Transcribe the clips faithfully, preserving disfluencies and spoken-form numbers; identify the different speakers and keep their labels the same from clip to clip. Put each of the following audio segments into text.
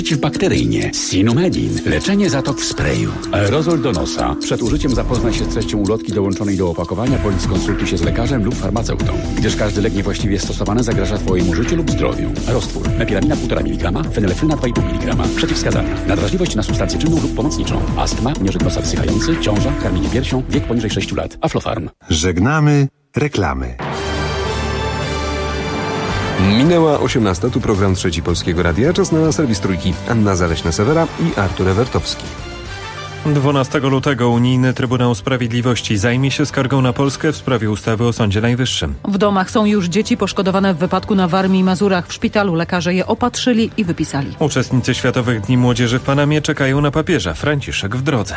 Speaker 1: Przeciwbakteryjnie. Sinomedin. Leczenie zatok w sprayu. Aerozol do nosa. Przed użyciem zapoznaj się z treścią ulotki dołączonej do opakowania bądź skonsultuj się z lekarzem lub farmaceutą, gdyż każdy lek niewłaściwie stosowany zagraża Twojemu życiu lub zdrowiu. Roztwór. Mepiramina półtora miligrama, fenylefryna dwa i pół miligrama. Przeciwwskazania. Nadwrażliwość na substancję czynną lub pomocniczą. Astma, nieżyt nosa wsychający, ciąża, karmienie piersią, wiek poniżej sześciu lat. Aflofarm.
Speaker 2: Żegnamy reklamy.
Speaker 3: Minęła osiemnasta, tu program Trzeci Polskiego Radia. Czas na serwis Trójki. Anna Zaleśna-Sewera i Artur Ewertowski.
Speaker 4: dwunastego lutego Unijny Trybunał Sprawiedliwości zajmie się skargą na Polskę w sprawie ustawy o Sądzie Najwyższym.
Speaker 5: W domach są już dzieci poszkodowane w wypadku na Warmii i Mazurach. W szpitalu lekarze je opatrzyli i wypisali.
Speaker 4: Uczestnicy Światowych Dni Młodzieży w Panamie czekają na papieża. Franciszek w drodze.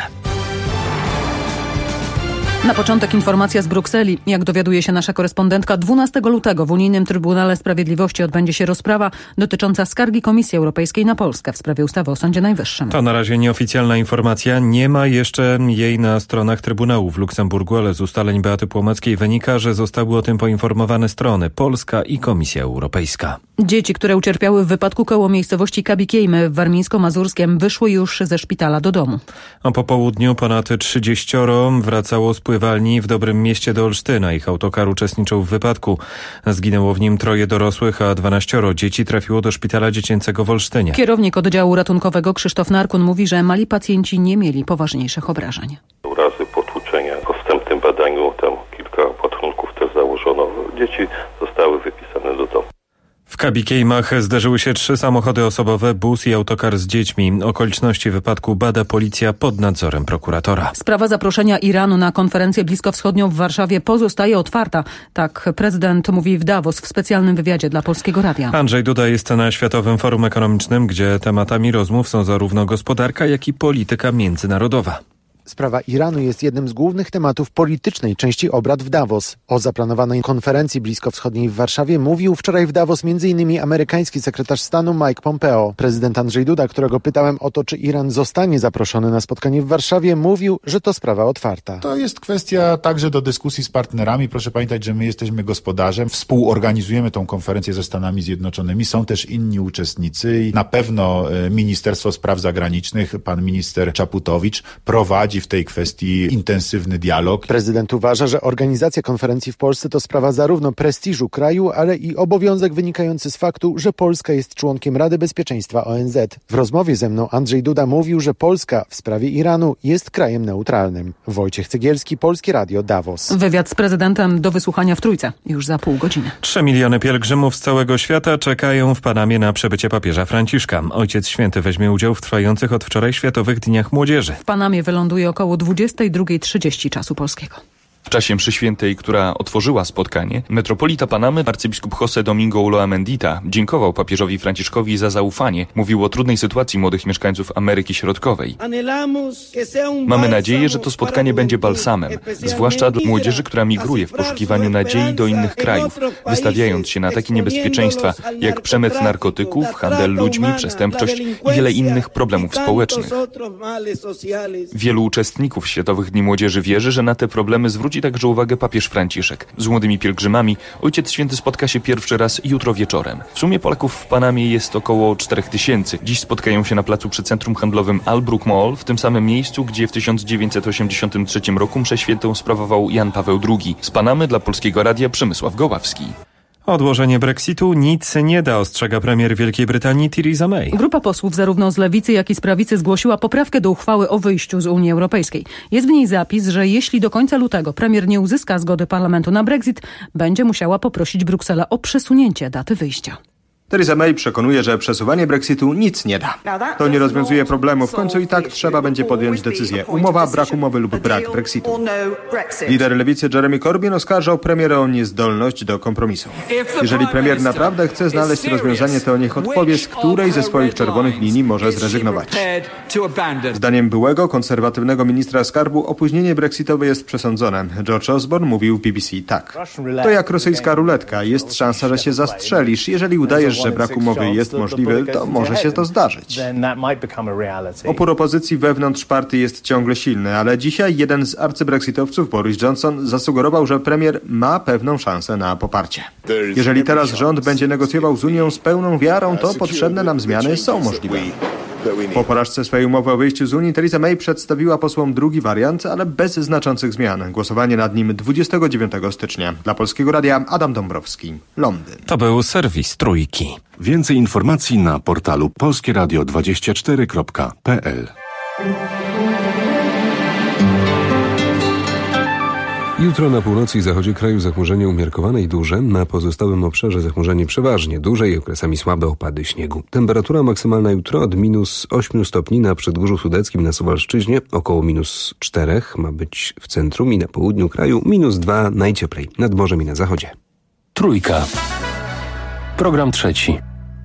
Speaker 5: Na początek informacja z Brukseli. Jak dowiaduje się nasza korespondentka, dwunastego lutego w Unijnym Trybunale Sprawiedliwości odbędzie się rozprawa dotycząca skargi Komisji Europejskiej na Polskę w sprawie ustawy o Sądzie Najwyższym.
Speaker 4: To na razie nieoficjalna informacja. Nie ma jeszcze jej na stronach Trybunału w Luksemburgu, ale z ustaleń Beaty Płomeckiej wynika, że zostały o tym poinformowane strony Polska i Komisja Europejska.
Speaker 5: Dzieci, które ucierpiały w wypadku koło miejscowości Kabikejmy w Warmińsko-Mazurskiem, wyszły już ze szpitala do domu.
Speaker 4: A po południu ponad trzydziestoro wracało z pływalni w Dobrym Mieście do Olsztyna. Ich autokar uczestniczył w wypadku. Zginęło w nim troje dorosłych, a dwanaścioro dzieci trafiło do szpitala dziecięcego w Olsztynie.
Speaker 5: Kierownik oddziału ratunkowego Krzysztof Narkun mówi, że mali pacjenci nie mieli poważniejszych obrażeń.
Speaker 6: Urazy, potłuczenia. Po wstępnym badaniu tam kilka opatrunków też założono. Dzieci zostały wypisane do domu.
Speaker 4: W Kabikejmach zdarzyły się trzy samochody osobowe, bus i autokar z dziećmi. Okoliczności wypadku bada policja pod nadzorem prokuratora.
Speaker 5: Sprawa zaproszenia Iranu na konferencję bliskowschodnią w Warszawie pozostaje otwarta. Tak prezydent mówi w Davos w specjalnym wywiadzie dla Polskiego Radia.
Speaker 4: Andrzej Duda jest na Światowym Forum Ekonomicznym, gdzie tematami rozmów są zarówno gospodarka, jak i polityka międzynarodowa.
Speaker 7: Sprawa Iranu jest jednym z głównych tematów politycznej części obrad w Davos. O zaplanowanej konferencji bliskowschodniej w Warszawie mówił wczoraj w Davos m.in. amerykański sekretarz stanu Mike Pompeo. Prezydent Andrzej Duda, którego pytałem o to, czy Iran zostanie zaproszony na spotkanie w Warszawie, mówił, że to sprawa otwarta.
Speaker 8: To jest kwestia także do dyskusji z partnerami. Proszę pamiętać, że my jesteśmy gospodarzem. Współorganizujemy tą konferencję ze Stanami Zjednoczonymi. Są też inni uczestnicy i na pewno Ministerstwo Spraw Zagranicznych, pan minister Czaputowicz prowadzi w tej kwestii intensywny dialog.
Speaker 7: Prezydent uważa, że organizacja konferencji w Polsce to sprawa zarówno prestiżu kraju, ale i obowiązek wynikający z faktu, że Polska jest członkiem Rady Bezpieczeństwa O N Z. W rozmowie ze mną Andrzej Duda mówił, że Polska w sprawie Iranu jest krajem neutralnym. Wojciech Cegielski, Polskie Radio, Davos.
Speaker 5: Wywiad z prezydentem do wysłuchania w Trójce już za pół godziny.
Speaker 4: Trzy miliony pielgrzymów z całego świata czekają w Panamie na przybycie papieża Franciszka. Ojciec Święty weźmie udział w trwających od wczoraj Światowych Dniach Młodzieży.
Speaker 5: W Panamie wyląduje około dwudziestej drugiej trzydzieści czasu polskiego.
Speaker 9: W czasie mszy świętej, która otworzyła spotkanie, metropolita Panamy, arcybiskup José Domingo Ulloa Mendita, dziękował papieżowi Franciszkowi za zaufanie. Mówił o trudnej sytuacji młodych mieszkańców Ameryki Środkowej. Mamy nadzieję, że to spotkanie będzie balsamem, zwłaszcza dla młodzieży, która migruje w poszukiwaniu nadziei do innych krajów, wystawiając się na takie niebezpieczeństwa jak przemyt narkotyków, handel ludźmi, przestępczość i wiele innych problemów społecznych. Wielu uczestników Światowych Dni Młodzieży wierzy, że na te problemy zwróci także uwagę papież Franciszek. Z młodymi pielgrzymami Ojciec Święty spotka się pierwszy raz jutro wieczorem. W sumie Polaków w Panamie jest około czterech tysięcy. Dziś spotkają się na placu przy centrum handlowym Albrook Mall, w tym samym miejscu, gdzie w tysiąc dziewięćset osiemdziesiątym trzecim roku mszę świętą sprawował Jan Paweł drugi. Z Panamy dla Polskiego Radia Przemysław Goławski.
Speaker 4: Odłożenie Brexitu nic nie da, ostrzega premier Wielkiej Brytanii Theresa May.
Speaker 5: Grupa posłów zarówno z lewicy, jak i z prawicy zgłosiła poprawkę do uchwały o wyjściu z Unii Europejskiej. Jest w niej zapis, że jeśli do końca lutego premier nie uzyska zgody parlamentu na Brexit, będzie musiała poprosić Brukselę o przesunięcie daty wyjścia.
Speaker 10: Theresa May przekonuje, że przesuwanie Brexitu nic nie da. To nie rozwiązuje problemu. W końcu i tak trzeba będzie podjąć decyzję. Umowa, brak umowy lub brak Brexitu. Lider lewicy Jeremy Corbyn oskarżał premiera o niezdolność do kompromisu. Jeżeli premier naprawdę chce znaleźć rozwiązanie, to niech odpowie, z której ze swoich czerwonych linii może zrezygnować. Zdaniem byłego konserwatywnego ministra skarbu opóźnienie brexitowe jest przesądzone. George Osborne mówił w B B C tak. To jak rosyjska ruletka. Jest szansa, że się zastrzelisz. Jeżeli udajesz, wiesz, że brak umowy jest możliwy, to może się to zdarzyć. Opór opozycji wewnątrz partii jest ciągle silny, ale dzisiaj jeden z arcybrexitowców, Boris Johnson, zasugerował, że premier ma pewną szansę na poparcie. Jeżeli teraz rząd będzie negocjował z Unią z pełną wiarą, to potrzebne nam zmiany są możliwe. Po porażce swojej umowy o wyjściu z Unii Theresa May przedstawiła posłom drugi wariant, ale bez znaczących zmian. Głosowanie nad nim dwudziestego dziewiątego stycznia. Dla Polskiego Radia Adam Dąbrowski, Londyn.
Speaker 4: To był serwis Trójki.
Speaker 2: Więcej informacji na portalu polskieradio dwadzieścia cztery kropka p l.
Speaker 3: Jutro na północy i zachodzie kraju zachmurzenie umiarkowane i duże, na pozostałym obszarze zachmurzenie przeważnie duże i okresami słabe opady śniegu. Temperatura maksymalna jutro od minus ośmiu stopni na Przedgórzu Sudeckim, na Suwalszczyźnie, około minus czterech ma być w centrum i na południu kraju, minus dwa najcieplej, nad morzem i na zachodzie.
Speaker 11: Trójka. Program trzeci.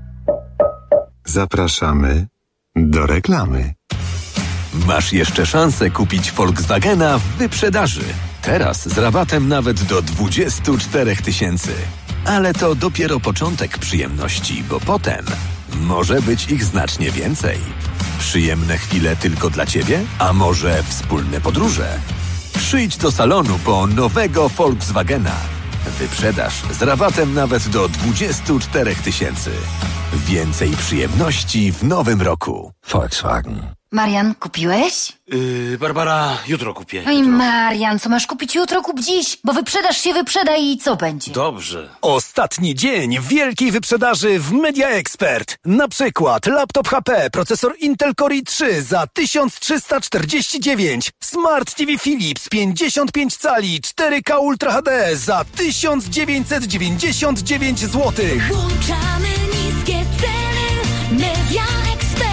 Speaker 2: Zapraszamy do reklamy.
Speaker 12: Masz jeszcze szansę kupić Volkswagena w wyprzedaży. Teraz z rabatem nawet do dwudziestu czterech tysięcy. Ale to dopiero początek przyjemności, bo potem może być ich znacznie więcej. Przyjemne chwile tylko dla Ciebie? A może wspólne podróże? Przyjdź do salonu po nowego Volkswagena. Wyprzedaż z rabatem nawet do dwudziestu czterech tysięcy. Więcej przyjemności w nowym roku.
Speaker 11: Volkswagen.
Speaker 13: Marian, kupiłeś?
Speaker 11: Yy, Barbara, jutro kupię.
Speaker 13: Oj, Marian, co masz kupić jutro, kup dziś, bo wyprzedaż się wyprzeda i co będzie?
Speaker 11: Dobrze.
Speaker 14: Ostatni dzień wielkiej wyprzedaży w Media Expert. Na przykład laptop H P, procesor Intel Core i trzy za tysiąc trzysta czterdzieści dziewięć, Smart T V Philips pięćdziesiąt pięć cali cztery K Ultra H D za tysiąc dziewięćset dziewięćdziesiąt dziewięć złotych.
Speaker 15: Włączamy niskie ceny Media Expert.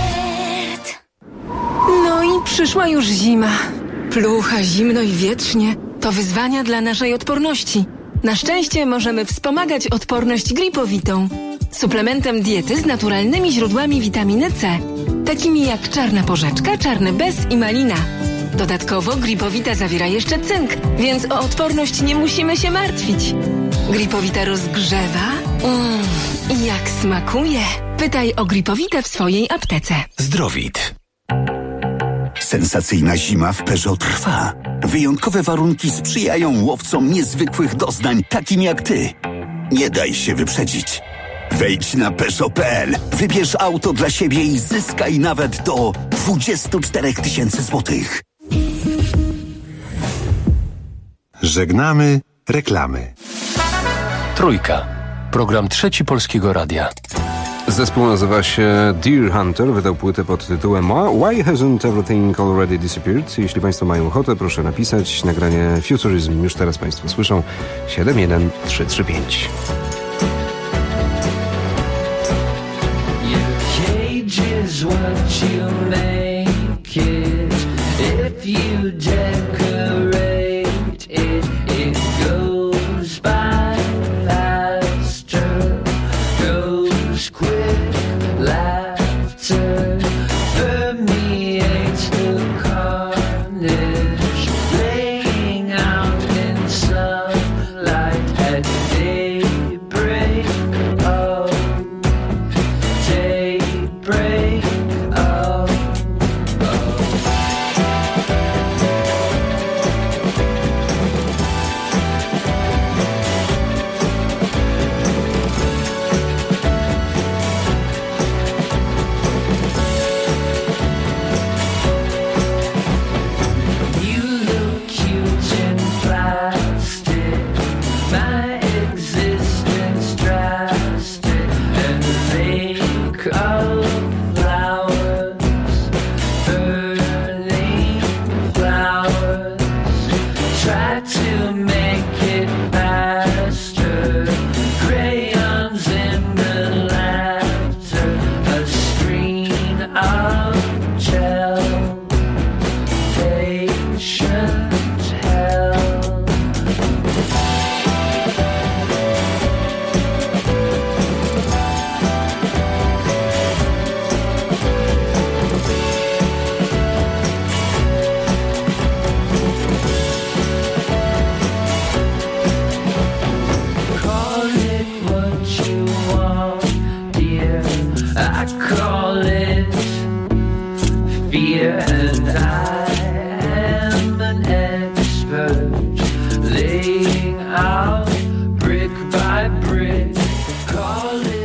Speaker 16: No i przyszła już zima. Plucha, zimno i wietrznie. To wyzwania dla naszej odporności. Na szczęście możemy wspomagać odporność Gripowitą. Suplementem diety z naturalnymi źródłami witaminy C. Takimi jak czarna porzeczka, czarny bez i malina. Dodatkowo Gripowita zawiera jeszcze cynk, więc o odporność nie musimy się martwić. Gripowita rozgrzewa. Mm, i jak smakuje. Pytaj o Gripowitę w swojej aptece.
Speaker 17: Zdrowit. Sensacyjna zima w Peugeot trwa. Wyjątkowe warunki sprzyjają łowcom niezwykłych doznań, takim jak ty. Nie daj się wyprzedzić. Wejdź na Peugeot kropka p l, wybierz auto dla siebie i zyskaj nawet do dwudziestu czterech tysięcy złotych.
Speaker 2: Żegnamy reklamy.
Speaker 11: Trójka. Program trzeci Polskiego Radia.
Speaker 3: Zespół nazywa się Deer Hunter, wydał płytę pod tytułem Why Hasn't Everything Already Disappeared? Jeśli Państwo mają ochotę, proszę napisać nagranie Futurism. Już teraz Państwo słyszą siedem jeden trzy trzy pięć.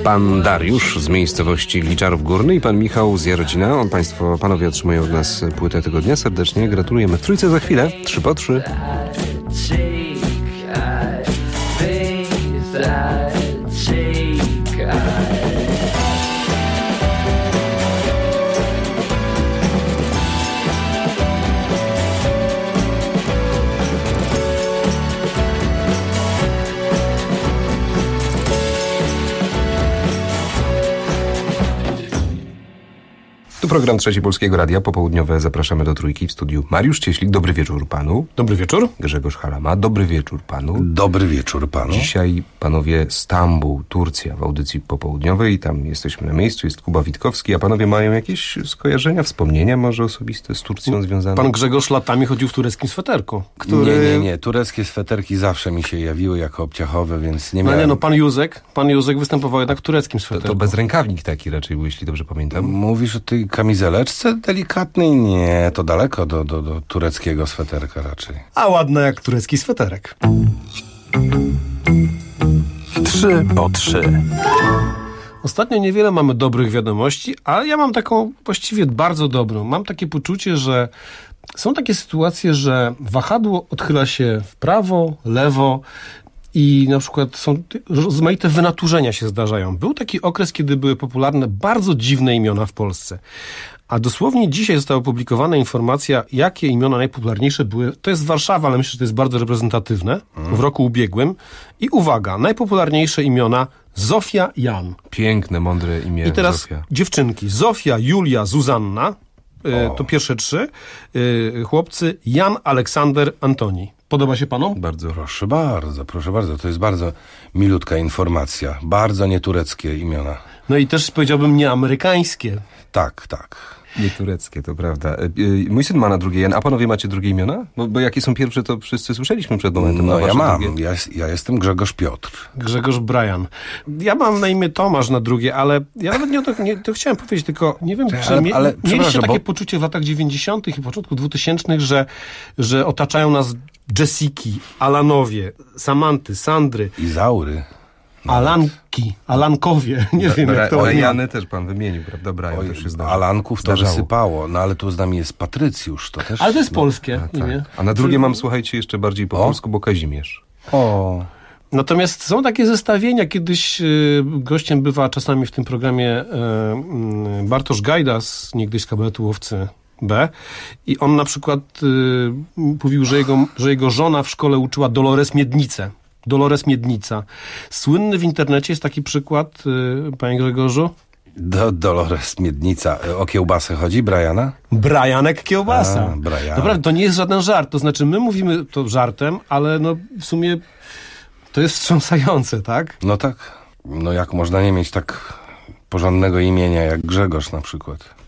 Speaker 3: Pan Dariusz z miejscowości Gliczarów Górny i pan Michał z Jarocina. Państwo, panowie otrzymują od nas płytę tygodnia. Serdecznie gratulujemy. W Trójce za chwilę. Trzy po trzy. Tu program Trzeci Polskiego Radia, popołudniowe. Zapraszamy do Trójki w studiu Mariusz Cieślik. Dobry wieczór panu.
Speaker 18: Dobry wieczór.
Speaker 3: Grzegorz Halama. Dobry wieczór panu.
Speaker 18: Dobry wieczór panu.
Speaker 3: Dzisiaj, panowie, Stambuł, Turcja w audycji popołudniowej. Tam jesteśmy na miejscu, jest Kuba Witkowski. A panowie mają jakieś skojarzenia, wspomnienia może osobiste z Turcją związane?
Speaker 18: Pan Grzegorz latami chodził w tureckim sweterku.
Speaker 19: Który... Nie, nie, nie. Tureckie sweterki zawsze mi się jawiły jako obciachowe, więc nie miałem...
Speaker 18: No nie, no pan Józek, pan Józek występował jednak w tureckim sweterku.
Speaker 3: To, to bezrękawnik taki raczej był, jeśli dobrze pamiętam.
Speaker 19: Mówisz o tej kamizeleczce delikatnej? Nie, to daleko do, do, do tureckiego sweterka raczej.
Speaker 18: A ładne jak turecki sweterek.
Speaker 12: Trzy po trzy.
Speaker 18: Ostatnio niewiele mamy dobrych wiadomości, ale ja mam taką właściwie bardzo dobrą. Mam takie poczucie, że są takie sytuacje, że wahadło odchyla się w prawo, lewo i na przykład są rozmaite wynaturzenia się zdarzają. Był taki okres, kiedy były popularne bardzo dziwne imiona w Polsce. A dosłownie dzisiaj została opublikowana informacja, jakie imiona najpopularniejsze były. To jest Warszawa, ale myślę, że to jest bardzo reprezentatywne w roku ubiegłym. I uwaga, najpopularniejsze imiona Zofia, Jan.
Speaker 3: Piękne, mądre imię.
Speaker 18: I teraz
Speaker 3: Zofia.
Speaker 18: Dziewczynki. Zofia, Julia, Zuzanna. Y, to pierwsze trzy. Y, chłopcy Jan, Aleksander, Antoni. Podoba się panom?
Speaker 19: Bardzo. Proszę bardzo, proszę bardzo. To jest bardzo milutka informacja. Bardzo nietureckie imiona.
Speaker 18: No i też powiedziałbym nieamerykańskie.
Speaker 19: Tak, tak.
Speaker 3: Nie tureckie, to prawda. Mój syn ma na drugie Jan, a panowie macie drugie imiona? Bo, bo jakie są pierwsze, to wszyscy słyszeliśmy przed momentem.
Speaker 19: No ja mam.
Speaker 3: Drugie...
Speaker 19: Ja, ja jestem Grzegorz Piotr.
Speaker 18: Grzegorz Brian. Ja mam na imię Tomasz na drugie, ale ja nawet nie o to, nie, to chciałem powiedzieć, tylko nie wiem,
Speaker 19: ale,
Speaker 18: czy mie,
Speaker 19: ale,
Speaker 18: mieliście takie
Speaker 19: bo...
Speaker 18: poczucie w latach dziewięćdziesiątych i początku dwutysięcznych, że, że otaczają nas Jessiki, Alanowie, Samanty, Sandry.
Speaker 19: Izaury.
Speaker 18: Alanki, Alankowie, nie
Speaker 3: da,
Speaker 18: wiem
Speaker 3: da,
Speaker 18: jak to...
Speaker 3: Briany też pan wymienił, prawda? Brian
Speaker 19: Oj,
Speaker 3: też się zdarza.
Speaker 19: Alanków to
Speaker 3: zdarzało.
Speaker 19: wysypało, no ale tu z nami jest Patrycjusz, to też...
Speaker 18: Ale to jest
Speaker 19: no,
Speaker 18: polskie
Speaker 3: a,
Speaker 18: imię.
Speaker 3: tak. A na drugie mam, słuchajcie, jeszcze bardziej po o? polsku, bo Kazimierz.
Speaker 19: O...
Speaker 18: Natomiast są takie zestawienia, kiedyś y, gościem bywa czasami w tym programie y, y, Bartosz Gajdas, niegdyś z kabaretu Łowcy B. I on na przykład y, mówił, że jego, że jego żona w szkole uczyła Dolores Miednicę. Dolores Miednica. Słynny w internecie jest taki przykład, y, panie Grzegorzu?
Speaker 19: Do, Dolores Miednica. O kiełbasę chodzi, Briana?
Speaker 18: Brianek kiełbasa.
Speaker 19: A, Brian.
Speaker 18: Naprawdę, to nie jest żaden żart. To znaczy, my mówimy to żartem, ale no w sumie to jest wstrząsające, tak?
Speaker 19: No tak. No jak można nie mieć tak porządnego imienia jak Grzegorz na przykład?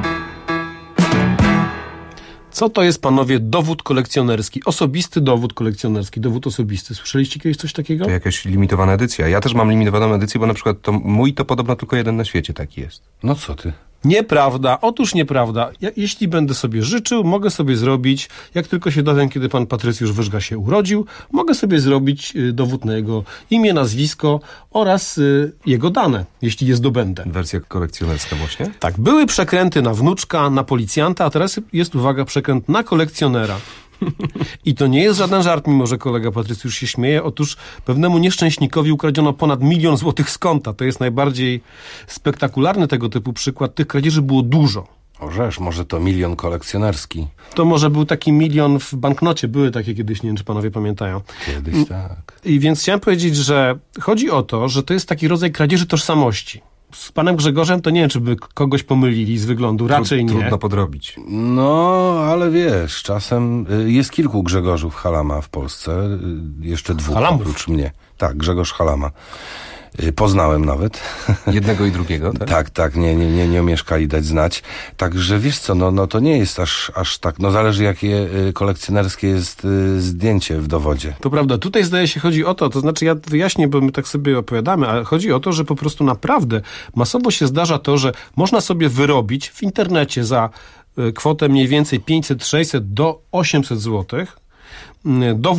Speaker 18: Co to jest, panowie, dowód kolekcjonerski? Osobisty dowód kolekcjonerski, dowód osobisty. Słyszeliście kiedyś coś takiego?
Speaker 3: To jakaś limitowana edycja. Ja też mam limitowaną edycję, bo na przykład to mój to podobno tylko jeden na świecie taki jest.
Speaker 19: No co ty?
Speaker 18: Nieprawda. Otóż nieprawda. Ja, jeśli będę sobie życzył, mogę sobie zrobić, jak tylko się dowiem, kiedy pan Patrycjusz Wyżga się urodził, mogę sobie zrobić y, dowód na jego imię, nazwisko oraz y, jego dane, jeśli je zdobędę.
Speaker 3: Wersja kolekcjonerska właśnie?
Speaker 18: Tak. Były przekręty na wnuczka, na policjanta, a teraz jest, uwaga, przekręt na kolekcjonera. I to nie jest żaden żart, mimo że kolega Patrycjusz się śmieje. Otóż pewnemu nieszczęśnikowi ukradziono ponad milion złotych z konta. To jest najbardziej spektakularny tego typu przykład. Tych kradzieży było dużo.
Speaker 19: Orzesz, może to milion kolekcjonerski.
Speaker 18: To może był taki milion w banknocie. Były takie kiedyś, nie wiem, czy panowie pamiętają.
Speaker 19: Kiedyś tak.
Speaker 18: I więc chciałem powiedzieć, że chodzi o to, że to jest taki rodzaj kradzieży tożsamości. Z panem Grzegorzem to nie wiem, czy by kogoś pomylili z wyglądu. Raczej
Speaker 3: Trud,
Speaker 18: nie.
Speaker 3: Trudno podrobić.
Speaker 19: No, ale wiesz, czasem jest kilku Grzegorzów Halama w Polsce. Jeszcze dwóch
Speaker 18: Halamów.
Speaker 19: oprócz mnie. Tak, Grzegorz Halama. Poznałem nawet.
Speaker 3: Jednego i drugiego, tak?
Speaker 19: tak, tak, nie, nie, nie, nie omieszkali dać znać. Także wiesz co, no, no to nie jest aż, aż tak, no zależy jakie kolekcjonerskie jest zdjęcie w dowodzie.
Speaker 18: To prawda, tutaj zdaje się chodzi o to, to znaczy ja wyjaśnię, bo my tak sobie opowiadamy, ale chodzi o to, że po prostu naprawdę masowo się zdarza to, że można sobie wyrobić w internecie za kwotę mniej więcej pięćset sześćset do osiemset złotych dowód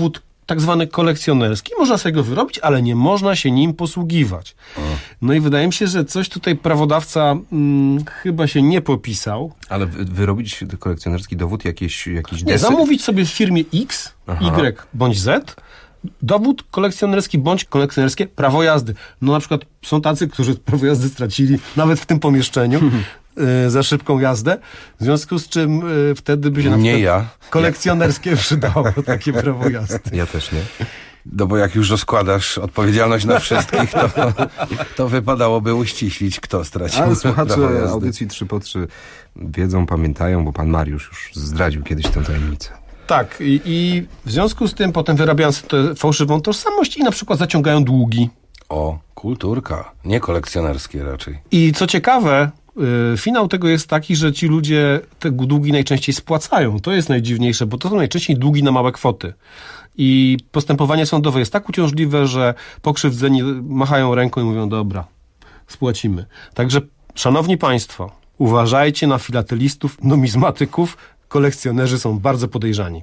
Speaker 18: tak zwany kolekcjonerski. Można sobie go wyrobić, ale nie można się nim posługiwać. No i wydaje mi się, że coś tutaj prawodawca mm, chyba się nie popisał.
Speaker 3: Ale wy- wyrobić kolekcjonerski dowód, jakieś, jakiś
Speaker 18: Nie,
Speaker 3: desy?
Speaker 18: zamówić sobie w firmie X,
Speaker 3: Aha.
Speaker 18: Y bądź Z dowód kolekcjonerski bądź kolekcjonerskie prawo jazdy. No na przykład są tacy, którzy prawo jazdy stracili nawet w tym pomieszczeniu y, za szybką jazdę, w związku z czym y, wtedy by się na
Speaker 19: Nie
Speaker 18: przykład
Speaker 19: ja.
Speaker 18: kolekcjonerskie przydało takie prawo jazdy.
Speaker 3: Ja też nie.
Speaker 19: No bo jak już rozkładasz odpowiedzialność na wszystkich, to, to wypadałoby uściślić, kto stracił
Speaker 3: Ale
Speaker 19: prawo
Speaker 3: słuchacze
Speaker 19: jazdy.
Speaker 3: audycji trzy po trzy wiedzą, pamiętają, bo pan Mariusz już zdradził kiedyś tę tajemnicę.
Speaker 18: Tak, i, i w związku z tym potem wyrabiają sobie tę fałszywą tożsamość i na przykład zaciągają długi.
Speaker 19: O, kulturka, nie kolekcjonerskie raczej.
Speaker 18: I co ciekawe, y, finał tego jest taki, że ci ludzie te długi najczęściej spłacają. To jest najdziwniejsze, bo to są najczęściej długi na małe kwoty. I postępowanie sądowe jest tak uciążliwe, że pokrzywdzeni machają ręką i mówią, dobra, spłacimy. Także, szanowni państwo, uważajcie na filatelistów, numizmatyków, kolekcjonerzy są bardzo podejrzani.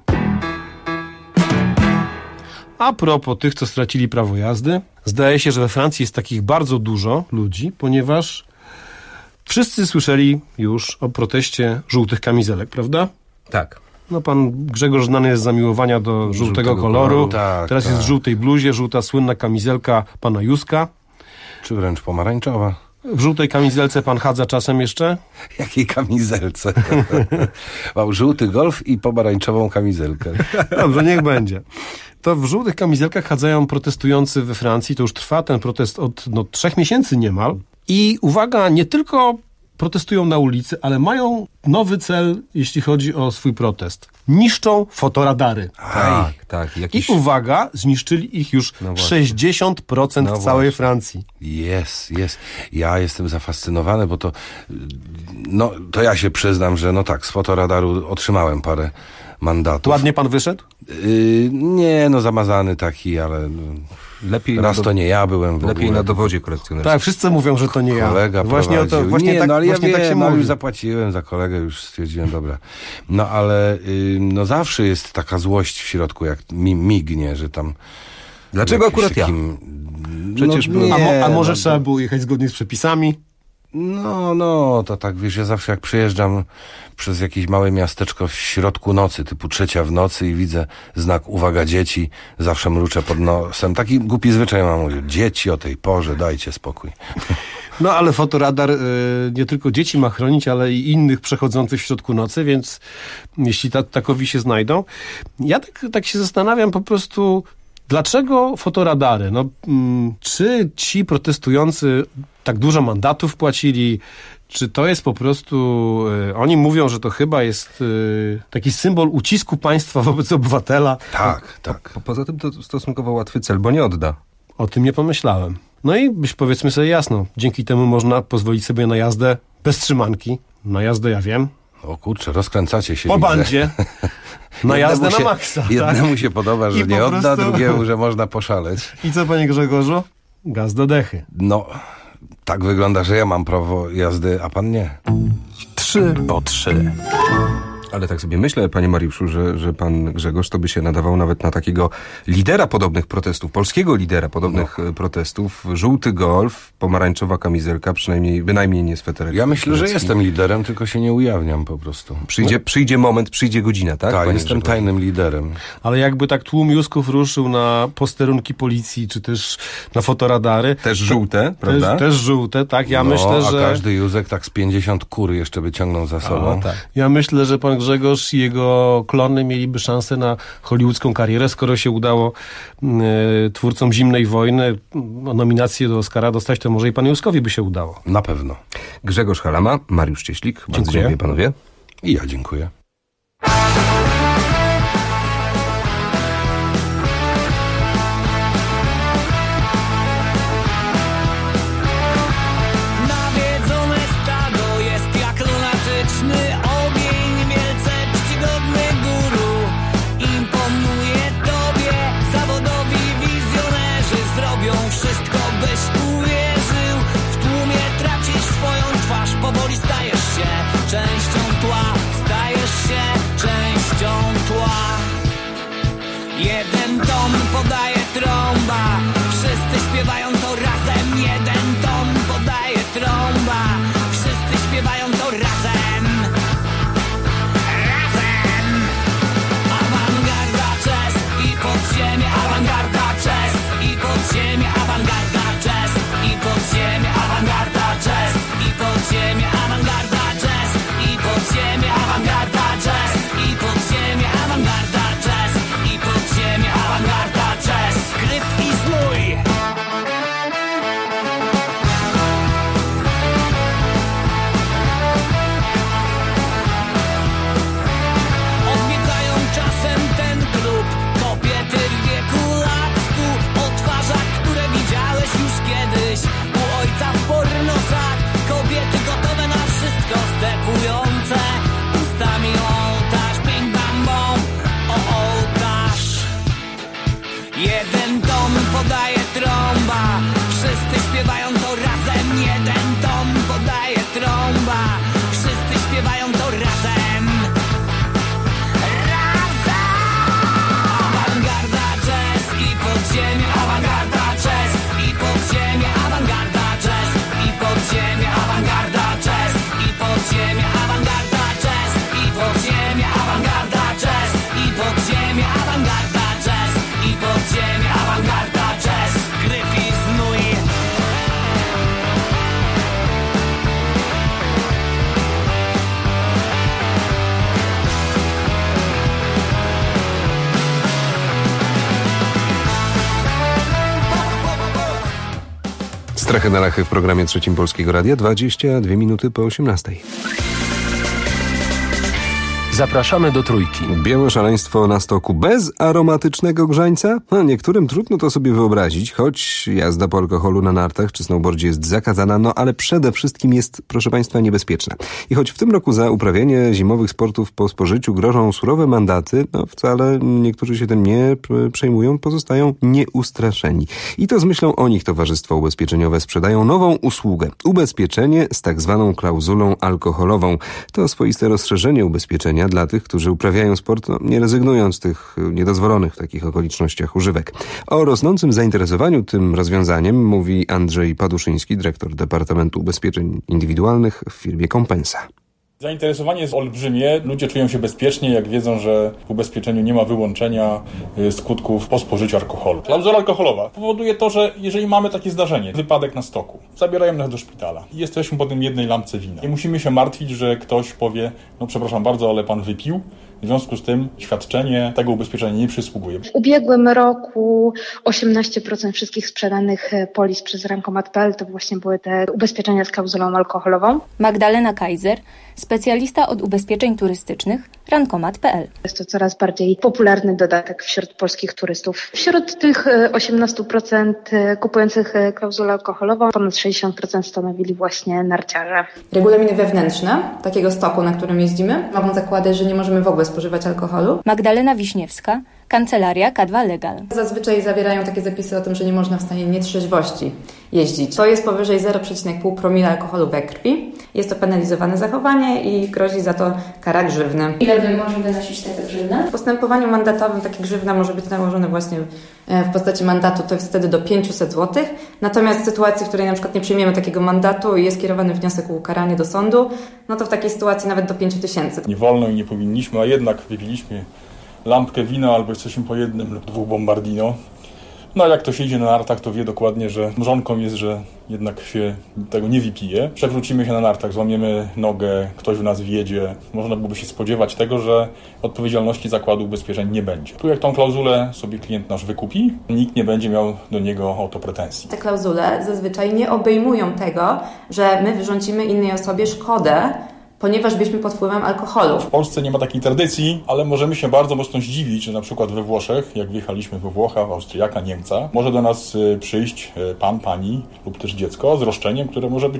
Speaker 18: A propos tych, co stracili prawo jazdy, zdaje się, że we Francji jest takich bardzo dużo ludzi, ponieważ wszyscy słyszeli już o proteście żółtych kamizelek, prawda?
Speaker 3: Tak.
Speaker 18: No pan Grzegorz znany jest z zamiłowania do żółtego,
Speaker 3: Żółtego
Speaker 18: koloru.
Speaker 3: koloru.
Speaker 19: Tak,
Speaker 18: Teraz
Speaker 19: tak.
Speaker 18: jest w żółtej bluzie, żółta słynna kamizelka pana Józka.
Speaker 19: Czy wręcz pomarańczowa.
Speaker 18: W żółtej kamizelce pan chadza czasem jeszcze?
Speaker 19: Jakiej kamizelce? Mam żółty golf i pomarańczową kamizelkę.
Speaker 18: Dobrze, niech będzie. To w żółtych kamizelkach chadzają protestujący we Francji. To już trwa ten protest od no, trzech miesięcy niemal. I uwaga, nie tylko protestują na ulicy, ale mają nowy cel, jeśli chodzi o swój protest. Niszczą fotoradary.
Speaker 3: Tak, tak. Jakiś...
Speaker 18: I uwaga, zniszczyli ich już
Speaker 3: No właśnie.
Speaker 18: sześćdziesiąt procent
Speaker 3: No
Speaker 18: w całej
Speaker 3: właśnie.
Speaker 18: Francji.
Speaker 19: Jest, jest. Ja jestem zafascynowany, bo to, no, to ja się przyznam, że no tak, z fotoradaru otrzymałem parę mandatów.
Speaker 18: Ładnie pan wyszedł?
Speaker 19: Yy, nie, no zamazany taki, ale no,
Speaker 3: Lepiej
Speaker 19: raz
Speaker 3: na do...
Speaker 19: to nie ja byłem w
Speaker 3: Lepiej
Speaker 19: ogóle.
Speaker 3: na dowodzie kolekcjonerskim.
Speaker 18: Tak, wszyscy mówią, że to nie ja.
Speaker 19: Kolega
Speaker 18: Właśnie o to,
Speaker 19: prowadził.
Speaker 18: właśnie
Speaker 19: nie,
Speaker 18: tak,
Speaker 19: no ale ja
Speaker 18: właśnie
Speaker 19: wiem,
Speaker 18: tak się
Speaker 19: no,
Speaker 18: mówi.
Speaker 19: już zapłaciłem za kolegę, już stwierdziłem, dobra. No ale yy, no zawsze jest taka złość w środku, jak mi mignie, że tam...
Speaker 3: Dlaczego
Speaker 19: jakimś
Speaker 3: akurat ja?
Speaker 19: takim,
Speaker 3: Przecież
Speaker 19: no,
Speaker 3: byłem-
Speaker 19: nie,
Speaker 18: A, mo, a może
Speaker 19: no,
Speaker 18: trzeba było jechać zgodnie z przepisami?
Speaker 19: No, no, to tak, wiesz, ja zawsze jak przyjeżdżam przez jakieś małe miasteczko w środku nocy, typu trzecia w nocy i widzę znak uwaga dzieci, zawsze mruczę pod nosem. Taki głupi zwyczaj mam, mówię, dzieci o tej porze, dajcie spokój.
Speaker 18: No ale fotoradar y, nie tylko dzieci ma chronić, ale i innych przechodzących w środku nocy, więc jeśli ta, takowi się znajdą. Ja tak, tak się zastanawiam po prostu, dlaczego fotoradary? No, mm, czy ci protestujący tak dużo mandatów płacili? Czy to jest po prostu... Y, oni mówią, że to chyba jest y, taki symbol ucisku państwa wobec obywatela.
Speaker 19: Tak, tak.
Speaker 3: Po, poza tym to stosunkowo łatwy cel, bo nie odda.
Speaker 18: O tym nie pomyślałem. No i byś powiedzmy sobie jasno, dzięki temu można pozwolić sobie na jazdę bez trzymanki. Na jazdę ja wiem.
Speaker 19: O kurczę, rozkręcacie się.
Speaker 18: Po
Speaker 19: widzę.
Speaker 18: bandzie. Na jazdę
Speaker 19: Jednemu
Speaker 18: na
Speaker 19: się-
Speaker 18: maksa.
Speaker 19: Jednemu
Speaker 18: tak?
Speaker 19: się podoba, że
Speaker 18: I
Speaker 19: nie
Speaker 18: po
Speaker 19: odda,
Speaker 18: prostu-
Speaker 19: drugiemu, że można poszaleć.
Speaker 18: I co, panie Grzegorzu? Gaz do dechy.
Speaker 19: No, tak wygląda, że ja mam prawo jazdy, a pan nie.
Speaker 12: Trzy po trzy.
Speaker 3: Ale tak sobie myślę, panie Mariuszu, że, że pan Grzegorz to by się nadawał nawet na takiego lidera podobnych protestów, polskiego lidera podobnych no. protestów. Żółty golf, pomarańczowa kamizelka, przynajmniej, bynajmniej nie sweterek.
Speaker 19: Ja myślę, że jestem liderem, tylko się nie ujawniam po prostu.
Speaker 3: Przyjdzie,
Speaker 19: no.
Speaker 3: przyjdzie moment, przyjdzie godzina, tak?
Speaker 19: Tak,
Speaker 3: panie
Speaker 19: jestem
Speaker 3: Grzegorzu?
Speaker 19: tajnym liderem.
Speaker 18: Ale jakby tak tłum Józków ruszył na posterunki policji, czy też na fotoradary.
Speaker 3: Też żółte, prawda?
Speaker 18: Też, też żółte, tak. Ja
Speaker 19: no,
Speaker 18: myślę,
Speaker 19: a
Speaker 18: że...
Speaker 19: każdy Józek tak z pięćdziesiąt kur jeszcze by ciągnął za sobą.
Speaker 18: A, tak. Ja myślę, że pan Grzegorz i jego klony mieliby szansę na hollywoodzką karierę, skoro się udało y, twórcom Zimnej Wojny y, nominację do Oscara dostać, to może i panu Józkowi by się udało.
Speaker 19: Na pewno.
Speaker 3: Grzegorz Halama, Mariusz Cieślik. Bardzo
Speaker 18: Dziękuję.
Speaker 3: dziękuję panowie.
Speaker 19: I ja dziękuję.
Speaker 15: Nawiedzone stado jest jak lunatyczny ogień, wielce czcigodny guru. Imponuje tobie, zawodowi wizjonerzy zrobią wszystko, byś uwierzył. W tłumie tracisz swoją twarz, powoli stajesz się częścią tła, stajesz się częścią tła. Jeden Jeden tom podaje trąba, wszyscy śpiewają to razem. Jeden tom podaje trąba, wszyscy śpiewają to razem. Razem. Awangarda, jazz i podziemie. Awangarda, jazz i podziemie. Awangarda, jazz i podziemie. Awangarda, jazz i podziemie. Awangarda, jazz i podziemie. Awangarda, jazz i podziemie. Awangarda, jazz i podziemie. Awangarda, jazz. Gryf i znój. Odwiedzają czasem ten klub kobiety w wieku lat stu, o twarzach, które widziałeś już kiedyś u ojca w pornosach. Kobiety gotowe na wszystko, stepujące ustami ołtarz. Bing bam bom, o ołtarz. Jeden tom podaje trąba, wszyscy śpiewają to razem. Jeden tom podaje trąba, wszyscy śpiewają to razem. Razem! Awangarda, jazz i podziemie. Awangarda, jazz i podziemie. Awangarda, jazz i podziemie. Awangarda, jazz i podziemie. Awangarda, jazz i podziemie. Awangarda, jazz i podziemie. Awangarda, jazz i podziemie. Awangarda, jazz. Gryf i znój.
Speaker 3: Strachy na lachy w programie trzecim Polskiego Radia, dwadzieścia dwie minuty po osiemnastej.
Speaker 11: Zapraszamy do Trójki.
Speaker 3: Białe szaleństwo na stoku bez aromatycznego grzańca? No, niektórym trudno to sobie wyobrazić, choć jazda po alkoholu na nartach czy snowboardzie jest zakazana, no ale przede wszystkim jest, proszę Państwa, niebezpieczna. I choć w tym roku za uprawianie zimowych sportów po spożyciu grożą surowe mandaty, no wcale niektórzy się tym nie przejmują, pozostają nieustraszeni. I to z myślą o nich towarzystwo ubezpieczeniowe sprzedają nową usługę. Ubezpieczenie z tak zwaną klauzulą alkoholową. To swoiste rozszerzenie ubezpieczenia dla tych, którzy uprawiają sport, no, nie rezygnując z tych niedozwolonych w takich okolicznościach używek. O rosnącym zainteresowaniu tym rozwiązaniem mówi Andrzej Paduszyński, dyrektor Departamentu Ubezpieczeń Indywidualnych w firmie Compensa.
Speaker 20: Zainteresowanie jest olbrzymie. Ludzie czują się bezpiecznie, jak wiedzą, że w ubezpieczeniu nie ma wyłączenia skutków po spożyciu alkoholu. Klauzula alkoholowa powoduje to, że jeżeli mamy takie zdarzenie, wypadek na stoku, zabierają nas do szpitala i jesteśmy po tym jednej lampce wina. Nie musimy się martwić, że ktoś powie, no przepraszam bardzo, ale pan wypił. W związku z tym świadczenie tego ubezpieczenia nie przysługuje.
Speaker 21: W ubiegłym roku osiemnaście procent wszystkich sprzedanych polis przez Rankomat kropka p l to właśnie były te ubezpieczenia z klauzulą alkoholową.
Speaker 22: Magdalena Kaiser, specjalista od ubezpieczeń turystycznych, Rankomat kropka p l.
Speaker 21: Jest to coraz bardziej popularny dodatek wśród polskich turystów. Wśród tych osiemnaście procent kupujących klauzulę alkoholową ponad sześćdziesiąt procent stanowili właśnie narciarze.
Speaker 23: Regulaminy wewnętrzne takiego stoku, na którym jeździmy, mogą zakładać, że nie możemy w ogóle spożywać alkoholu.
Speaker 22: Magdalena Wiśniewska, Kancelaria K dwa Legal.
Speaker 23: Zazwyczaj zawierają takie zapisy o tym, że nie można w stanie nietrzeźwości jeździć. To jest powyżej zero przecinek pięć promila alkoholu we krwi. Jest to penalizowane zachowanie i grozi za to kara grzywny.
Speaker 22: Ile by może wynosić taka grzywna?
Speaker 23: W postępowaniu mandatowym takie grzywna może być nałożone właśnie w postaci mandatu, to jest wtedy do pięćset złotych. Natomiast w sytuacji, w której na przykład nie przyjmiemy takiego mandatu i jest kierowany wniosek o ukaranie do sądu, no to w takiej sytuacji nawet do pięć tysięcy.
Speaker 20: Nie wolno i nie powinniśmy, a jednak wypiliśmy lampkę wina albo jesteśmy po jednym lub dwóch bombardino. No jak ktoś jedzie na nartach, to wie dokładnie, że mrzonką jest, że jednak się tego nie wypije. Przewrócimy się na nartach, złamiemy nogę, ktoś w nas wjedzie. Można byłoby się spodziewać tego, że odpowiedzialności zakładu ubezpieczeń nie będzie. Tu jak tą klauzulę sobie klient nasz wykupi, nikt nie będzie miał do niego o to pretensji.
Speaker 23: Te klauzule zazwyczaj nie obejmują tego, że my wyrządzimy innej osobie szkodę, ponieważ byliśmy pod wpływem alkoholu.
Speaker 20: W Polsce nie ma takiej tradycji, ale możemy się bardzo mocno zdziwić, że na przykład we Włoszech, jak wjechaliśmy we Włocha, w Austriaka, Niemca, może do nas przyjść pan, pani lub też dziecko z roszczeniem, które może być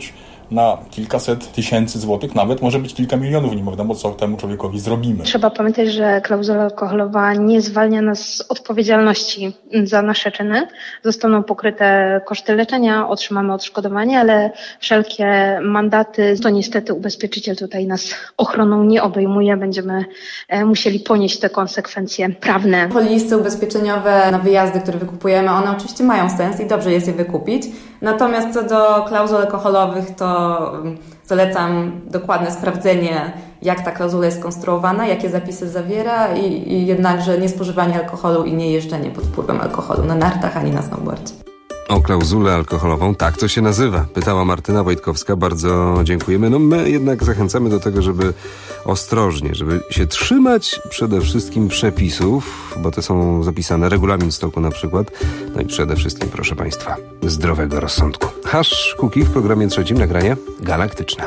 Speaker 20: na kilkaset tysięcy złotych, nawet może być kilka milionów, nie wiadomo co temu człowiekowi zrobimy.
Speaker 21: Trzeba pamiętać, że klauzula alkoholowa nie zwalnia nas z odpowiedzialności za nasze czyny. Zostaną pokryte koszty leczenia, otrzymamy odszkodowanie, ale wszelkie mandaty to niestety ubezpieczyciel tutaj nas ochroną nie obejmuje. Będziemy musieli ponieść te konsekwencje prawne.
Speaker 23: Polisy ubezpieczeniowe na wyjazdy, które wykupujemy, one oczywiście mają sens i dobrze jest je wykupić. Natomiast co do klauzul alkoholowych, to zalecam dokładne sprawdzenie, jak ta klauzula jest skonstruowana, jakie zapisy zawiera i, i jednakże nie spożywanie alkoholu i nie jeżdżenie pod wpływem alkoholu na nartach ani na snowboardzie.
Speaker 3: O klauzulę alkoholową, tak to się nazywa, pytała Martyna Wojtkowska, bardzo dziękujemy. No my jednak zachęcamy do tego, żeby ostrożnie, żeby się trzymać przede wszystkim przepisów, bo te są zapisane, regulamin stoku na przykład, no i przede wszystkim, proszę Państwa, zdrowego rozsądku. Hasz Kuki w programie trzecim, nagranie Galaktyczna.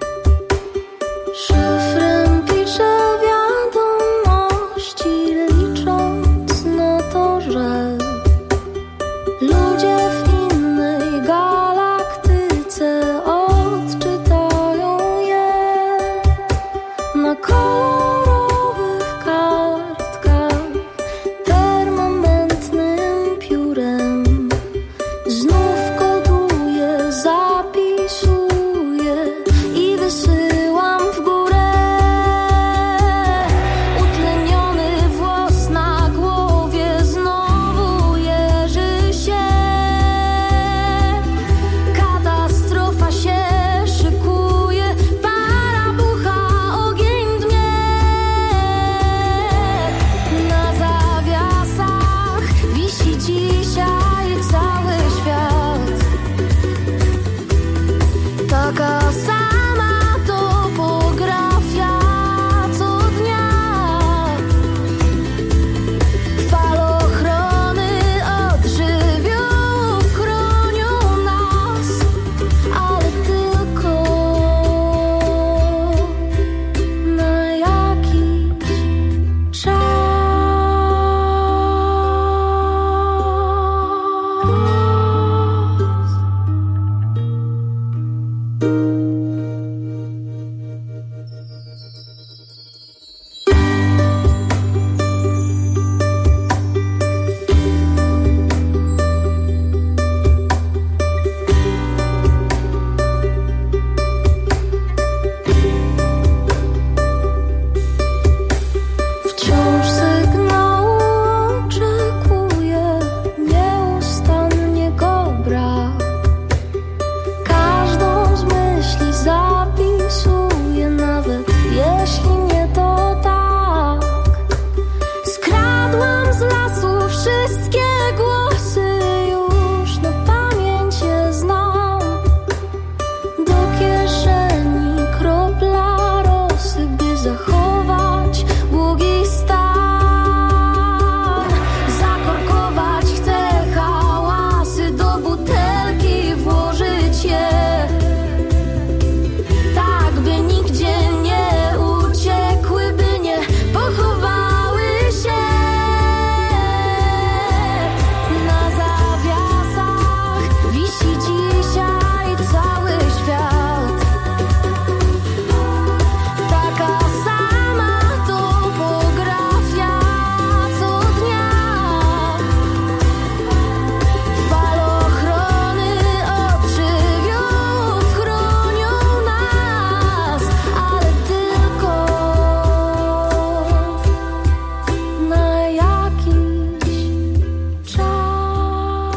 Speaker 1: Szyfrem piszę wiadomości, licząc na to, że ludzie w innej galaktyce odczytają je na kolorowych kartkach, permanentnym piórem. Znów koduję, zapisuję i wysyłam w górę. Utleniony włos na głowie znowu jeży się. Katastrofa się szykuje, para bucha, ogień dmie. Na zawiasach wisi dzisiaj cały świat. Taka sama topografia co dnia. Falochrony od żywiołów chronią nas, ale tylko na jakiś czas. Wciąż sygnału oczekuję, nieustannie go brak. Każdą z myśli zapisuję, nawet jeśli nie to tak. Skradłam z lasu wszystkie głosy, już na pamięć je znam. Do kieszeni kropla rosy, by zachować długi stan. Zakorkować chcę hałasy, do butelki włożyć je, tak by nigdzie nie uciekły, by nie pochowały się. Na zawiasach wisi dzisiaj cały świat. Taka sama topografia co dnia. Falochrony od żywiołów chronią nas, ale tylko na jakiś czas.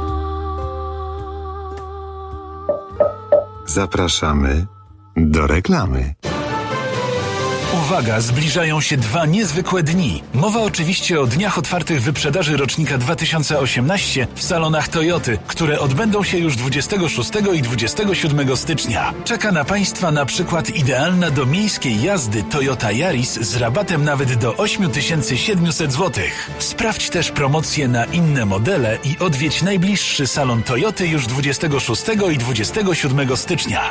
Speaker 2: Zapraszamy do reklamy.
Speaker 6: Uwaga, zbliżają się dwa niezwykłe dni. Mowa oczywiście o dniach otwartych wyprzedaży rocznika dwa tysiące osiemnaście w salonach Toyoty, które odbędą się już dwudziestego szóstego i dwudziestego siódmego stycznia. Czeka na Państwa na przykład idealna do miejskiej jazdy Toyota Yaris z rabatem nawet do osiem tysięcy siedemset złotych. Sprawdź też promocje na inne modele i odwiedź najbliższy salon Toyoty już dwudziestego szóstego i dwudziestego siódmego stycznia.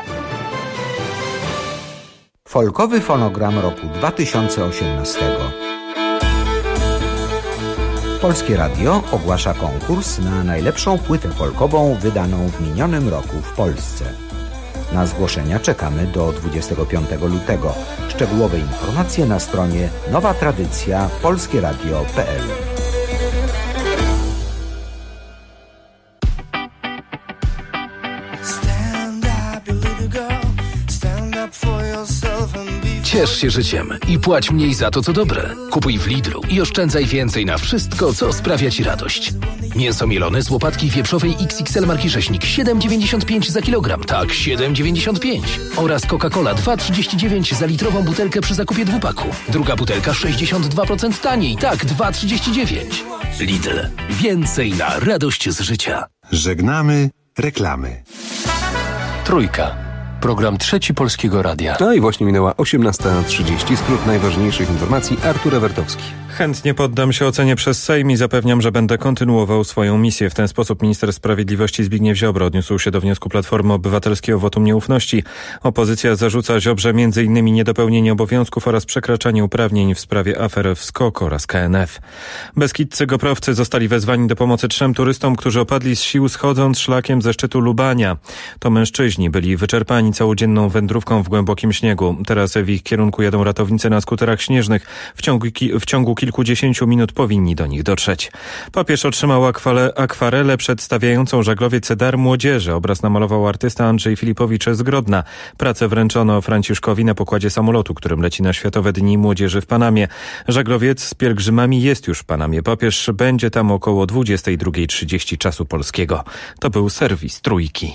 Speaker 8: Folkowy fonogram roku dwa tysiące osiemnastego. Polskie Radio ogłasza konkurs na najlepszą płytę folkową wydaną w minionym roku w Polsce. Na zgłoszenia czekamy do dwudziestego piątego lutego. Szczegółowe informacje na stronie nowa tradycja polskie radio kropka p l.
Speaker 11: Ciesz się życiem i płać mniej za to, co dobre. Kupuj w Lidlu i oszczędzaj więcej na wszystko, co sprawia Ci radość. Mięso mielone z łopatki wieprzowej X X L marki Rzeźnik siedem dziewięćdziesiąt pięć za kilogram. Tak, siedem dziewięćdziesiąt pięć. Oraz Coca-Cola dwa trzydzieści dziewięć za litrową butelkę przy zakupie dwupaku. Druga butelka sześćdziesiąt dwa procent taniej. Tak, dwa trzydzieści dziewięć. Lidl. Więcej na radość z życia.
Speaker 2: Żegnamy reklamy.
Speaker 11: Trójka. Program Trzeci Polskiego Radia.
Speaker 3: No i właśnie minęła osiemnasta trzydzieści. Skrót najważniejszych informacji. Artur Ewertowski.
Speaker 4: Chętnie poddam się ocenie przez Sejm i zapewniam, że będę kontynuował swoją misję. W ten sposób minister sprawiedliwości Zbigniew Ziobro odniósł się do wniosku Platformy Obywatelskiej o wotum nieufności. Opozycja zarzuca Ziobrze między innymi niedopełnienie obowiązków oraz przekraczanie uprawnień w sprawie afer w SKOK oraz K N F. Beskidzcy goprowcy zostali wezwani do pomocy trzem turystom, którzy opadli z sił schodząc szlakiem ze szczytu Lubania. To mężczyźni byli wyczerpani całodzienną wędrówką w głębokim śniegu. Teraz w ich kierunku jadą ratownicy na skuterach śnieżnych. W ciągu, w ciągu kilkudziesięciu minut powinni do nich dotrzeć. Papież otrzymał akwale, akwarelę przedstawiającą żaglowiec Dar Młodzieży. Obraz namalował artysta Andrzej Filipowicz z Grodna. Pracę wręczono Franciszkowi na pokładzie samolotu, którym leci na Światowe Dni Młodzieży w Panamie. Żaglowiec z pielgrzymami jest już w Panamie. Papież będzie tam około dwudziestej drugiej trzydzieści czasu polskiego. To był serwis Trójki.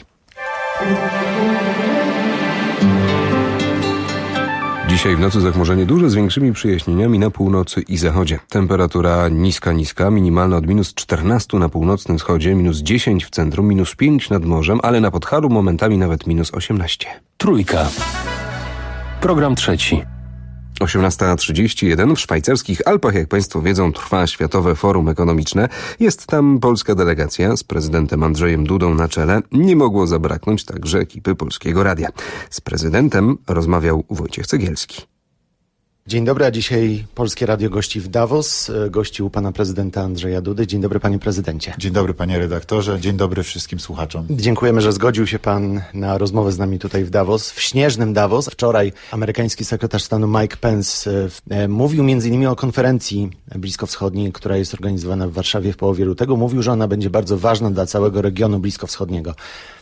Speaker 3: Dzisiaj w nocy zachmurzenie duże z większymi przejaśnieniami na północy i zachodzie. Temperatura niska, niska, minimalna od minus czternaście na północnym wschodzie, minus dziesięć w centrum, minus pięć nad morzem, ale na Podhalu momentami nawet minus osiemnaście.
Speaker 11: Trójka. Program trzeci.
Speaker 3: osiemnasta trzydzieści jeden. W szwajcarskich Alpach, jak Państwo wiedzą, trwa Światowe Forum Ekonomiczne. Jest tam polska delegacja z prezydentem Andrzejem Dudą na czele. Nie mogło zabraknąć także ekipy Polskiego Radia. Z prezydentem rozmawiał Wojciech Cegielski.
Speaker 5: Dzień dobry, a dzisiaj Polskie Radio gości w Davos, gości u pana prezydenta Andrzeja Dudy. Dzień dobry, panie prezydencie.
Speaker 7: Dzień dobry, panie redaktorze. Dzień dobry wszystkim słuchaczom.
Speaker 5: Dziękujemy, że zgodził się pan na rozmowę z nami tutaj w Davos, w śnieżnym Davos. Wczoraj amerykański sekretarz stanu Mike Pence e, mówił między innymi o konferencji bliskowschodniej, która jest organizowana w Warszawie w połowie lutego. Mówił, że ona będzie bardzo ważna dla całego regionu bliskowschodniego.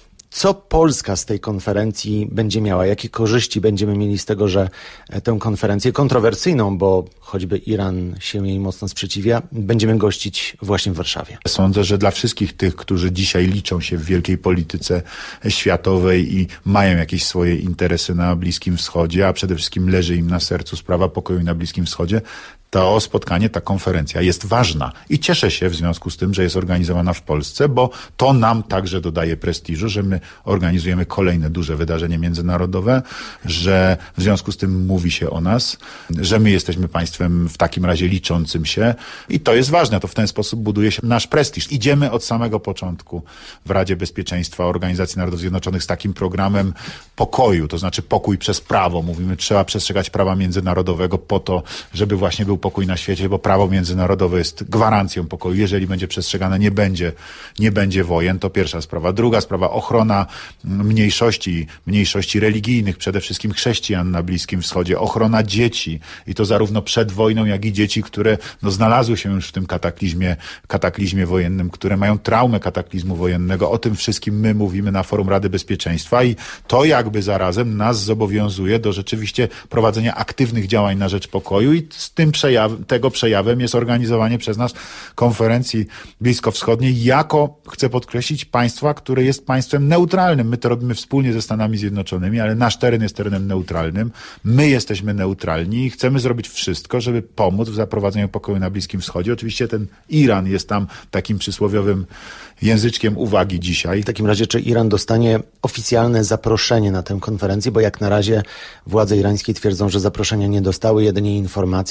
Speaker 5: Co Polska z tej konferencji będzie miała? Jakie korzyści będziemy mieli z tego, że tę konferencję kontrowersyjną, bo choćby Iran się jej mocno sprzeciwia, będziemy gościć właśnie w Warszawie?
Speaker 7: Sądzę, że dla wszystkich tych, którzy dzisiaj liczą się w wielkiej polityce światowej i mają jakieś swoje interesy na Bliskim Wschodzie, a przede wszystkim leży im na sercu sprawa pokoju na Bliskim Wschodzie, to spotkanie, ta konferencja jest ważna i cieszę się w związku z tym, że jest organizowana w Polsce, bo to nam także dodaje prestiżu, że my organizujemy kolejne duże wydarzenie międzynarodowe, że w związku z tym mówi się o nas, że my jesteśmy państwem w takim razie liczącym się i to jest ważne, to w ten sposób buduje się nasz prestiż. Idziemy od samego początku w Radzie Bezpieczeństwa Organizacji Narodów Zjednoczonych z takim programem pokoju, to znaczy pokój przez prawo. Mówimy, trzeba przestrzegać prawa międzynarodowego po to, żeby właśnie był pokój na świecie, bo prawo międzynarodowe jest gwarancją pokoju. Jeżeli będzie przestrzegane, nie będzie, nie będzie wojen. To pierwsza sprawa. Druga sprawa, ochrona mniejszości, mniejszości religijnych, przede wszystkim chrześcijan na Bliskim Wschodzie, ochrona dzieci i to zarówno przed wojną, jak i dzieci, które no, znalazły się już w tym kataklizmie, kataklizmie wojennym, które mają traumę kataklizmu wojennego. O tym wszystkim my mówimy na forum Rady Bezpieczeństwa i to jakby zarazem nas zobowiązuje do rzeczywiście prowadzenia aktywnych działań na rzecz pokoju i z tym przejawem tego przejawem jest organizowanie przez nas konferencji bliskowschodniej jako, chcę podkreślić, państwa, które jest państwem neutralnym. My to robimy wspólnie ze Stanami Zjednoczonymi, ale nasz teren jest terenem neutralnym. My jesteśmy neutralni i chcemy zrobić wszystko, żeby pomóc w zaprowadzeniu pokoju na Bliskim Wschodzie. Oczywiście ten Iran jest tam takim przysłowiowym języczkiem uwagi dzisiaj.
Speaker 5: W takim razie, czy Iran dostanie oficjalne zaproszenie na tę konferencję? Bo jak na razie władze irańskie twierdzą, że zaproszenia nie dostały, jedynie informację taką otwartą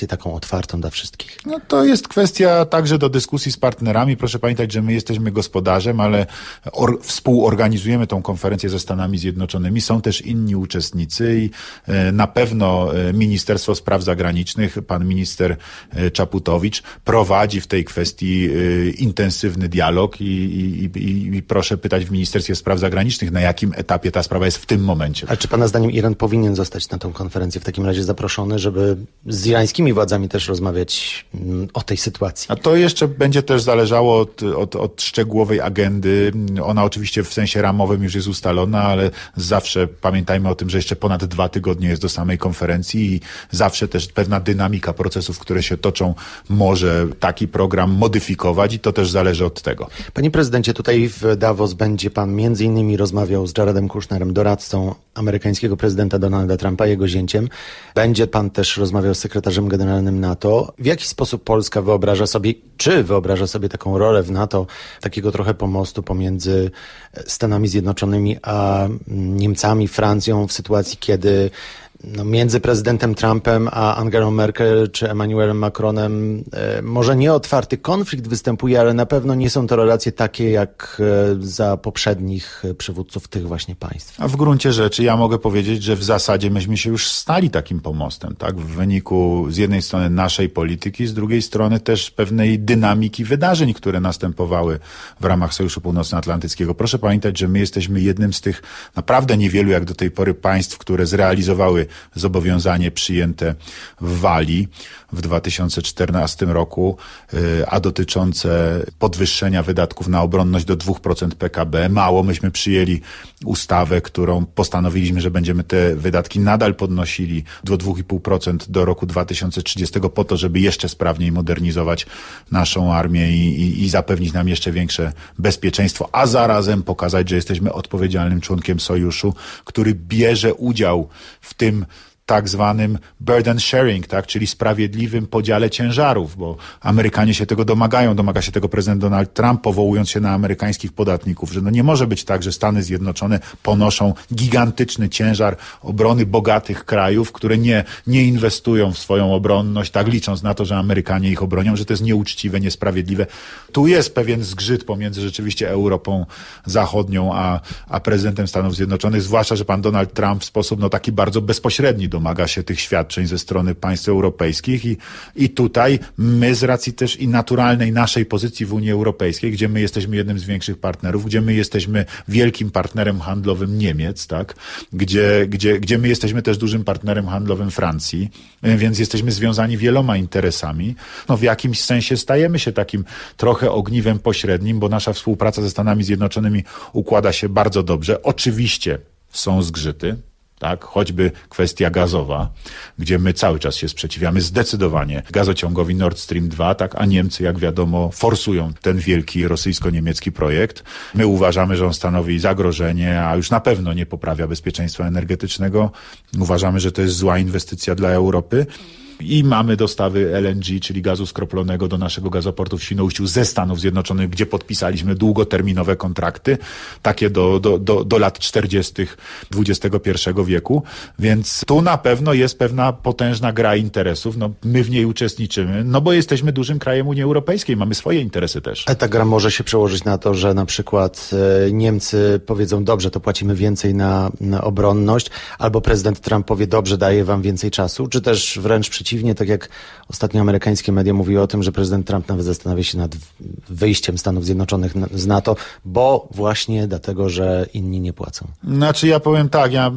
Speaker 5: otwartą dla wszystkich?
Speaker 7: No to jest kwestia także do dyskusji z partnerami. Proszę pamiętać, że my jesteśmy gospodarzem, ale or, współorganizujemy tą konferencję ze Stanami Zjednoczonymi. Są też inni uczestnicy i e, na pewno e, Ministerstwo Spraw Zagranicznych, pan minister e, Czaputowicz prowadzi w tej kwestii e, intensywny dialog i, i, i, i proszę pytać w Ministerstwie Spraw Zagranicznych, na jakim etapie ta sprawa jest w tym momencie.
Speaker 5: A czy pana zdaniem Iran powinien zostać na tą konferencję w takim razie zaproszony, żeby z irańskimi władzami też rozmawiać mm, o tej sytuacji?
Speaker 7: A to jeszcze będzie też zależało od, od, od szczegółowej agendy. Ona oczywiście w sensie ramowym już jest ustalona, ale zawsze pamiętajmy o tym, że jeszcze ponad dwa tygodnie jest do samej konferencji i zawsze też pewna dynamika procesów, które się toczą, może taki program modyfikować i to też zależy od tego.
Speaker 5: Panie prezydencie, tutaj w Davos będzie pan między innymi rozmawiał z Jaredem Kushnerem, doradcą amerykańskiego prezydenta Donalda Trumpa, jego zięciem. Będzie pan też rozmawiał z sekretarzem generalnym NATO. W jaki sposób Polska wyobraża sobie, czy wyobraża sobie taką rolę w NATO, takiego trochę pomostu pomiędzy Stanami Zjednoczonymi a Niemcami, Francją w sytuacji, kiedy no, między prezydentem Trumpem a Angelą Merkel czy Emmanuelem Macronem e, może nie otwarty konflikt występuje, ale na pewno nie są to relacje takie jak e, za poprzednich przywódców tych właśnie państw.
Speaker 7: A w gruncie rzeczy ja mogę powiedzieć, że w zasadzie myśmy się już stali takim pomostem, tak? W wyniku z jednej strony naszej polityki, z drugiej strony też pewnej dynamiki wydarzeń, które następowały w ramach Sojuszu Północnoatlantyckiego. Proszę pamiętać, że my jesteśmy jednym z tych naprawdę niewielu jak do tej pory państw, które zrealizowały zobowiązanie przyjęte w Walii w dwa tysiące czternastym roku, a dotyczące podwyższenia wydatków na obronność do dwóch procent P K B. Mało, myśmy przyjęli ustawę, którą postanowiliśmy, że będziemy te wydatki nadal podnosili do dwa i pół procent do roku dwa tysiące trzydziestego po to, żeby jeszcze sprawniej modernizować naszą armię i, i, i zapewnić nam jeszcze większe bezpieczeństwo, a zarazem pokazać, że jesteśmy odpowiedzialnym członkiem sojuszu, który bierze udział w tym tak zwanym burden sharing, tak, czyli sprawiedliwym podziale ciężarów, bo Amerykanie się tego domagają, domaga się tego prezydent Donald Trump, powołując się na amerykańskich podatników, że no nie może być tak, że Stany Zjednoczone ponoszą gigantyczny ciężar obrony bogatych krajów, które nie, nie inwestują w swoją obronność, tak licząc na to, że Amerykanie ich obronią, że to jest nieuczciwe, niesprawiedliwe. Tu jest pewien zgrzyt pomiędzy rzeczywiście Europą Zachodnią a, a prezydentem Stanów Zjednoczonych, zwłaszcza, że pan Donald Trump w sposób no taki bardzo bezpośredni domaga się tych świadczeń ze strony państw europejskich i, i tutaj my z racji też i naturalnej naszej pozycji w Unii Europejskiej, gdzie my jesteśmy jednym z większych partnerów, gdzie my jesteśmy wielkim partnerem handlowym Niemiec, tak, gdzie, gdzie, gdzie my jesteśmy też dużym partnerem handlowym Francji, więc jesteśmy związani wieloma interesami. No w jakimś sensie stajemy się takim trochę ogniwem pośrednim, bo nasza współpraca ze Stanami Zjednoczonymi układa się bardzo dobrze. Oczywiście są zgrzyty, tak, choćby kwestia gazowa, gdzie my cały czas się sprzeciwiamy zdecydowanie gazociągowi Nord Stream dwa, tak, a Niemcy, jak wiadomo, forsują ten wielki rosyjsko-niemiecki projekt. My uważamy, że on stanowi zagrożenie, a już na pewno nie poprawia bezpieczeństwa energetycznego. Uważamy, że to jest zła inwestycja dla Europy. I mamy dostawy L N G, czyli gazu skroplonego do naszego gazoportu w Świnoujściu ze Stanów Zjednoczonych, gdzie podpisaliśmy długoterminowe kontrakty, takie do, do, do, do lat czterdziestych dwudziestego pierwszego wieku. Więc tu na pewno jest pewna potężna gra interesów. No, my w niej uczestniczymy, no bo jesteśmy dużym krajem Unii Europejskiej, mamy swoje interesy też.
Speaker 5: A ta gra może się przełożyć na to, że na przykład e, Niemcy powiedzą, dobrze, to płacimy więcej na, na obronność, albo prezydent Trump powie, dobrze, daję wam więcej czasu, czy też wręcz przeciwnie. Przeciwnie, tak jak ostatnio amerykańskie media mówiły o tym, że prezydent Trump nawet zastanawia się nad wyjściem Stanów Zjednoczonych z NATO, bo właśnie dlatego, że inni nie płacą.
Speaker 7: Znaczy ja powiem tak, ja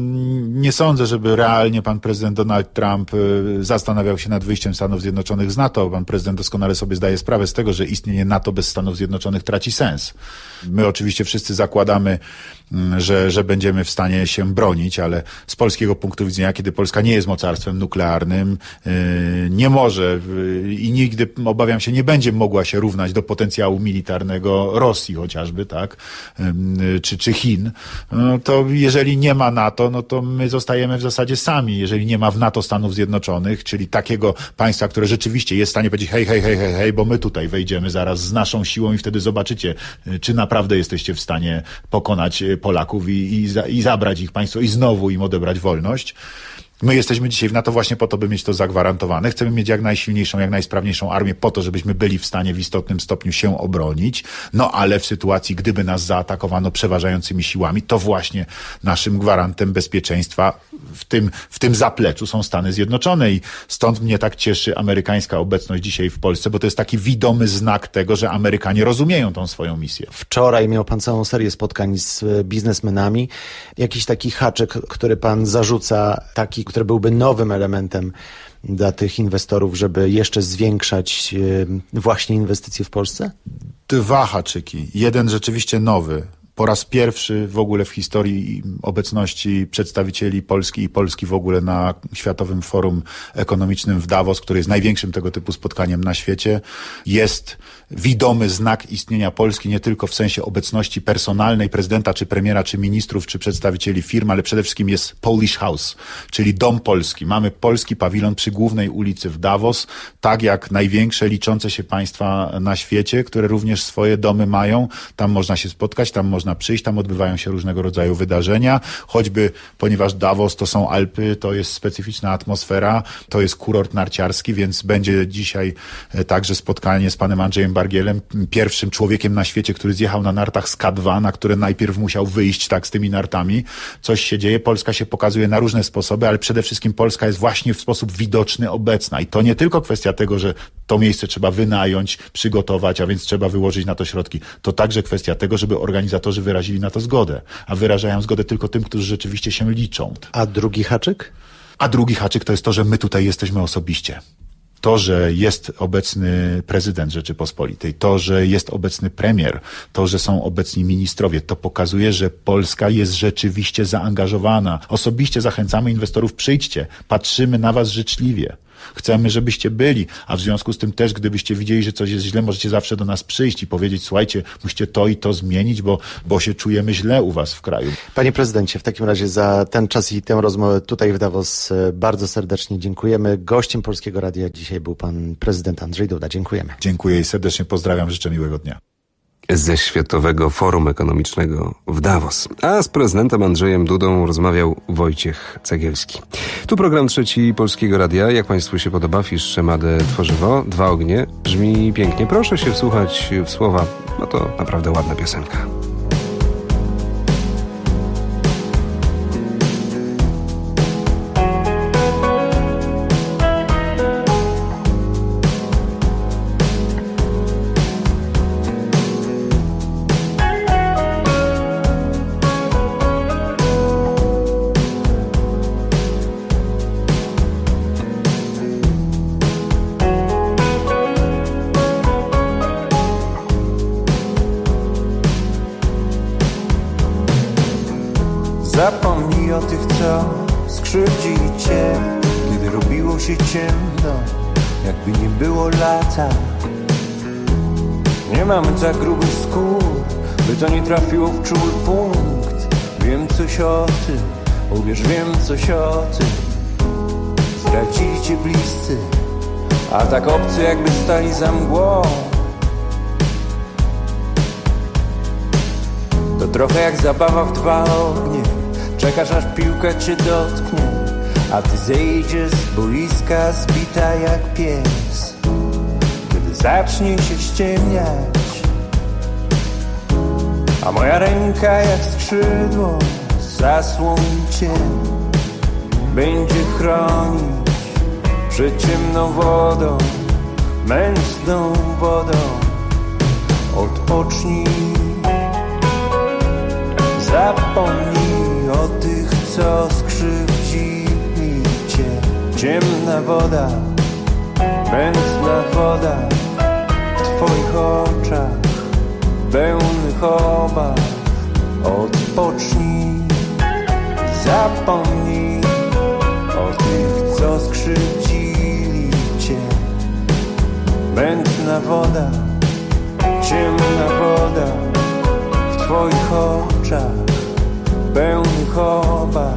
Speaker 7: nie sądzę, żeby realnie pan prezydent Donald Trump zastanawiał się nad wyjściem Stanów Zjednoczonych z NATO. Pan prezydent doskonale sobie zdaje sprawę z tego, że istnienie NATO bez Stanów Zjednoczonych traci sens. My oczywiście wszyscy zakładamy, że, że będziemy w stanie się bronić, ale z polskiego punktu widzenia, kiedy Polska nie jest mocarstwem nuklearnym, nie może i nigdy, obawiam się, nie będzie mogła się równać do potencjału militarnego Rosji chociażby, tak, czy, czy Chin, no to jeżeli nie ma NATO, no to my zostajemy w zasadzie sami. Jeżeli nie ma w NATO Stanów Zjednoczonych, czyli takiego państwa, które rzeczywiście jest w stanie powiedzieć hej, hej, hej, hej, hej, bo my tutaj wejdziemy zaraz z naszą siłą i wtedy zobaczycie, czy naprawdę jesteście w stanie pokonać Polaków i, i, i zabrać ich państwo i znowu im odebrać wolność. My jesteśmy dzisiaj w NATO właśnie po to, by mieć to zagwarantowane. Chcemy mieć jak najsilniejszą, jak najsprawniejszą armię po to, żebyśmy byli w stanie w istotnym stopniu się obronić. No ale w sytuacji, gdyby nas zaatakowano przeważającymi siłami, to właśnie naszym gwarantem bezpieczeństwa w tym, w tym zapleczu są Stany Zjednoczone i stąd mnie tak cieszy amerykańska obecność dzisiaj w Polsce, bo to jest taki widomy znak tego, że Amerykanie rozumieją tą swoją misję.
Speaker 5: Wczoraj miał pan całą serię spotkań z biznesmenami. Jakiś taki haczyk, który pan zarzuca, taki, który byłby nowym elementem dla tych inwestorów, żeby jeszcze zwiększać właśnie inwestycje w Polsce?
Speaker 7: Dwa haczyki. Jeden rzeczywiście nowy. Po raz pierwszy w ogóle w historii obecności przedstawicieli Polski i Polski w ogóle na Światowym Forum Ekonomicznym w Davos, który jest największym tego typu spotkaniem na świecie, jest widomy znak istnienia Polski nie tylko w sensie obecności personalnej prezydenta, czy premiera, czy ministrów, czy przedstawicieli firm, ale przede wszystkim jest Polish House, czyli Dom Polski. Mamy polski pawilon przy głównej ulicy w Davos, tak jak największe liczące się państwa na świecie, które również swoje domy mają. Tam można się spotkać, tam można przyjść, tam odbywają się różnego rodzaju wydarzenia, choćby ponieważ Davos to są Alpy, to jest specyficzna atmosfera, to jest kurort narciarski, więc będzie dzisiaj także spotkanie z panem Andrzejem Bargielem, pierwszym człowiekiem na świecie, który zjechał na nartach z K dwa, na które najpierw musiał wyjść tak z tymi nartami. Coś się dzieje, Polska się pokazuje na różne sposoby, ale przede wszystkim Polska jest właśnie w sposób widoczny obecna i to nie tylko kwestia tego, że to miejsce trzeba wynająć, przygotować, a więc trzeba wyłożyć na to środki. To także kwestia tego, żeby organizatorzy wyrazili na to zgodę, a wyrażają zgodę tylko tym, którzy rzeczywiście się liczą.
Speaker 5: A drugi haczyk?
Speaker 7: A drugi haczyk to jest to, że my tutaj jesteśmy osobiście. To, że jest obecny prezydent Rzeczypospolitej, to, że jest obecny premier, to, że są obecni ministrowie, to pokazuje, że Polska jest rzeczywiście zaangażowana. Osobiście zachęcamy inwestorów, przyjdźcie, patrzymy na was życzliwie. Chcemy, żebyście byli, a w związku z tym też, gdybyście widzieli, że coś jest źle, możecie zawsze do nas przyjść i powiedzieć, słuchajcie, musicie to i to zmienić, bo, bo się czujemy źle u was w kraju.
Speaker 5: Panie prezydencie, w takim razie za ten czas i tę rozmowę tutaj w Davos bardzo serdecznie dziękujemy. Gościem Polskiego Radia dzisiaj był pan prezydent Andrzej Duda. Dziękujemy.
Speaker 7: Dziękuję i serdecznie pozdrawiam, życzę miłego dnia.
Speaker 3: Ze Światowego Forum Ekonomicznego w Davos. A z prezydentem Andrzejem Dudą rozmawiał Wojciech Cegielski. Tu program Trzeci Polskiego Radia. Jak państwu się podoba, Fisz Szemadę Tworzywo, Dwa ognie. Brzmi pięknie. Proszę się wsłuchać w słowa, bo to naprawdę ładna piosenka.
Speaker 9: Zapomnij o tych, co skrzywdzili cię, kiedy robiło się ciemno, jakby nie było lata. Nie mamy za grubych skór, by to nie trafiło w czuły punkt. Wiem coś o tym, uwierz, wiem coś o tym. Zdradzili cię bliscy, a tak obcy, jakby stali za mgłą. To trochę jak zabawa w dwa ognie. Czekasz, aż piłka cię dotknie, a ty zejdziesz z boiska zbita jak pies. Kiedy zacznie się ściemniać, a moja ręka jak skrzydło zasłoni cię, będzie chronić przed ciemną wodą, mętną wodą. Odpocznij, zapomnij o tych, co skrzywdzili cię. Ciemna woda, mętna woda w twoich oczach, pełnych obaw. Odpocznij, zapomnij o tych, co skrzywdzili cię. Mętna woda, ciemna woda w twoich oczach, pełnych obaw.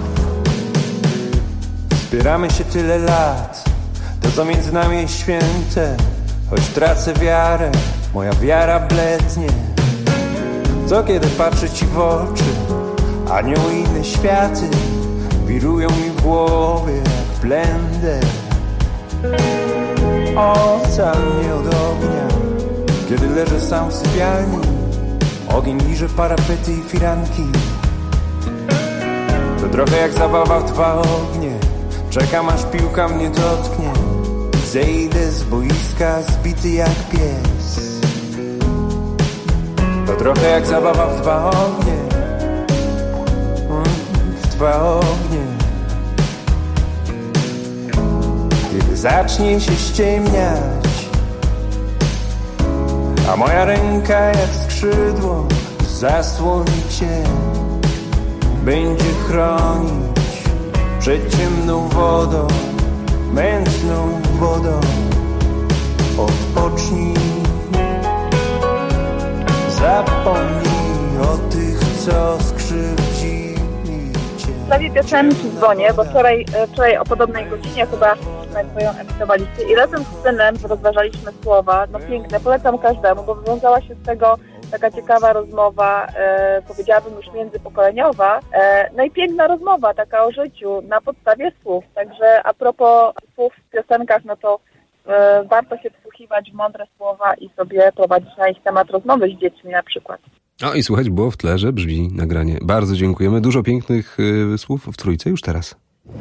Speaker 9: Wspieramy się tyle lat, to co między nami jest święte. Choć tracę wiarę, moja wiara blednie. Co kiedy patrzę ci w oczy, anioły i inne światy wirują mi w głowie jak blender. Ocal mnie od ognia, kiedy leżę sam w sypialni. Ogień liże parapety i firanki. To trochę jak zabawa w dwa ognie. Czekam aż piłka mnie dotknie. Zejdę z boiska zbity jak pies. To trochę jak zabawa w dwa ognie. W dwa ognie. Kiedy zacznie się ściemniać, a moja ręka jak skrzydło zasłoni cię, będzie chronić przed ciemną wodą, mętną wodą. Odpocznij, zapomnij o tych, co skrzywdzili cię.
Speaker 10: W sprawie piosenki dzwonię, bo wczoraj, wczoraj o podobnej godzinie chyba Państwo ją emitowaliście i razem z synem rozważaliśmy słowa. No piękne, polecam każdemu, bo wywiązała się z tego taka ciekawa rozmowa, e, powiedziałabym już międzypokoleniowa. E, no i piękna rozmowa, taka o życiu na podstawie słów. Także a propos słów w piosenkach, no to e, warto się wsłuchiwać w mądre słowa i sobie prowadzić na ich temat rozmowy z dziećmi na przykład.
Speaker 3: No i słuchać było w tle, że brzmi nagranie. Bardzo dziękujemy. Dużo pięknych y, słów w Trójce już teraz.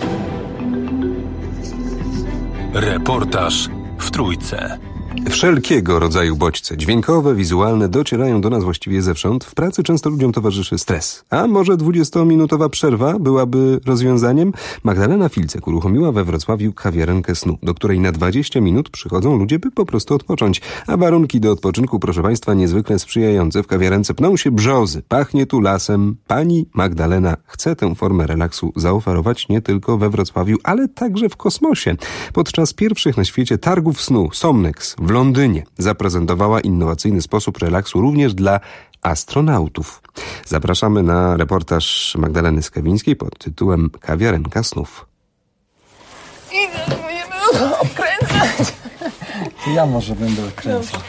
Speaker 6: Reportaż w Trójce.
Speaker 3: Wszelkiego rodzaju bodźce dźwiękowe, wizualne docierają do nas właściwie zewsząd. W pracy często ludziom towarzyszy stres. A może dwudziestominutowa przerwa byłaby rozwiązaniem? Magdalena Filcek uruchomiła we Wrocławiu kawiarenkę snu, do której na dwadzieścia minut przychodzą ludzie, by po prostu odpocząć. A warunki do odpoczynku, proszę Państwa, niezwykle sprzyjające. W kawiarence pną się brzozy, pachnie tu lasem. Pani Magdalena chce tę formę relaksu zaoferować nie tylko we Wrocławiu, ale także w kosmosie. Podczas pierwszych na świecie targów snu Somnex w Londynie zaprezentowała innowacyjny sposób relaksu również dla astronautów. Zapraszamy na reportaż Magdaleny Skawińskiej pod tytułem Kawiarenka snów.
Speaker 13: Idę, będę odkręcać.
Speaker 14: Ja może będę odkręcał.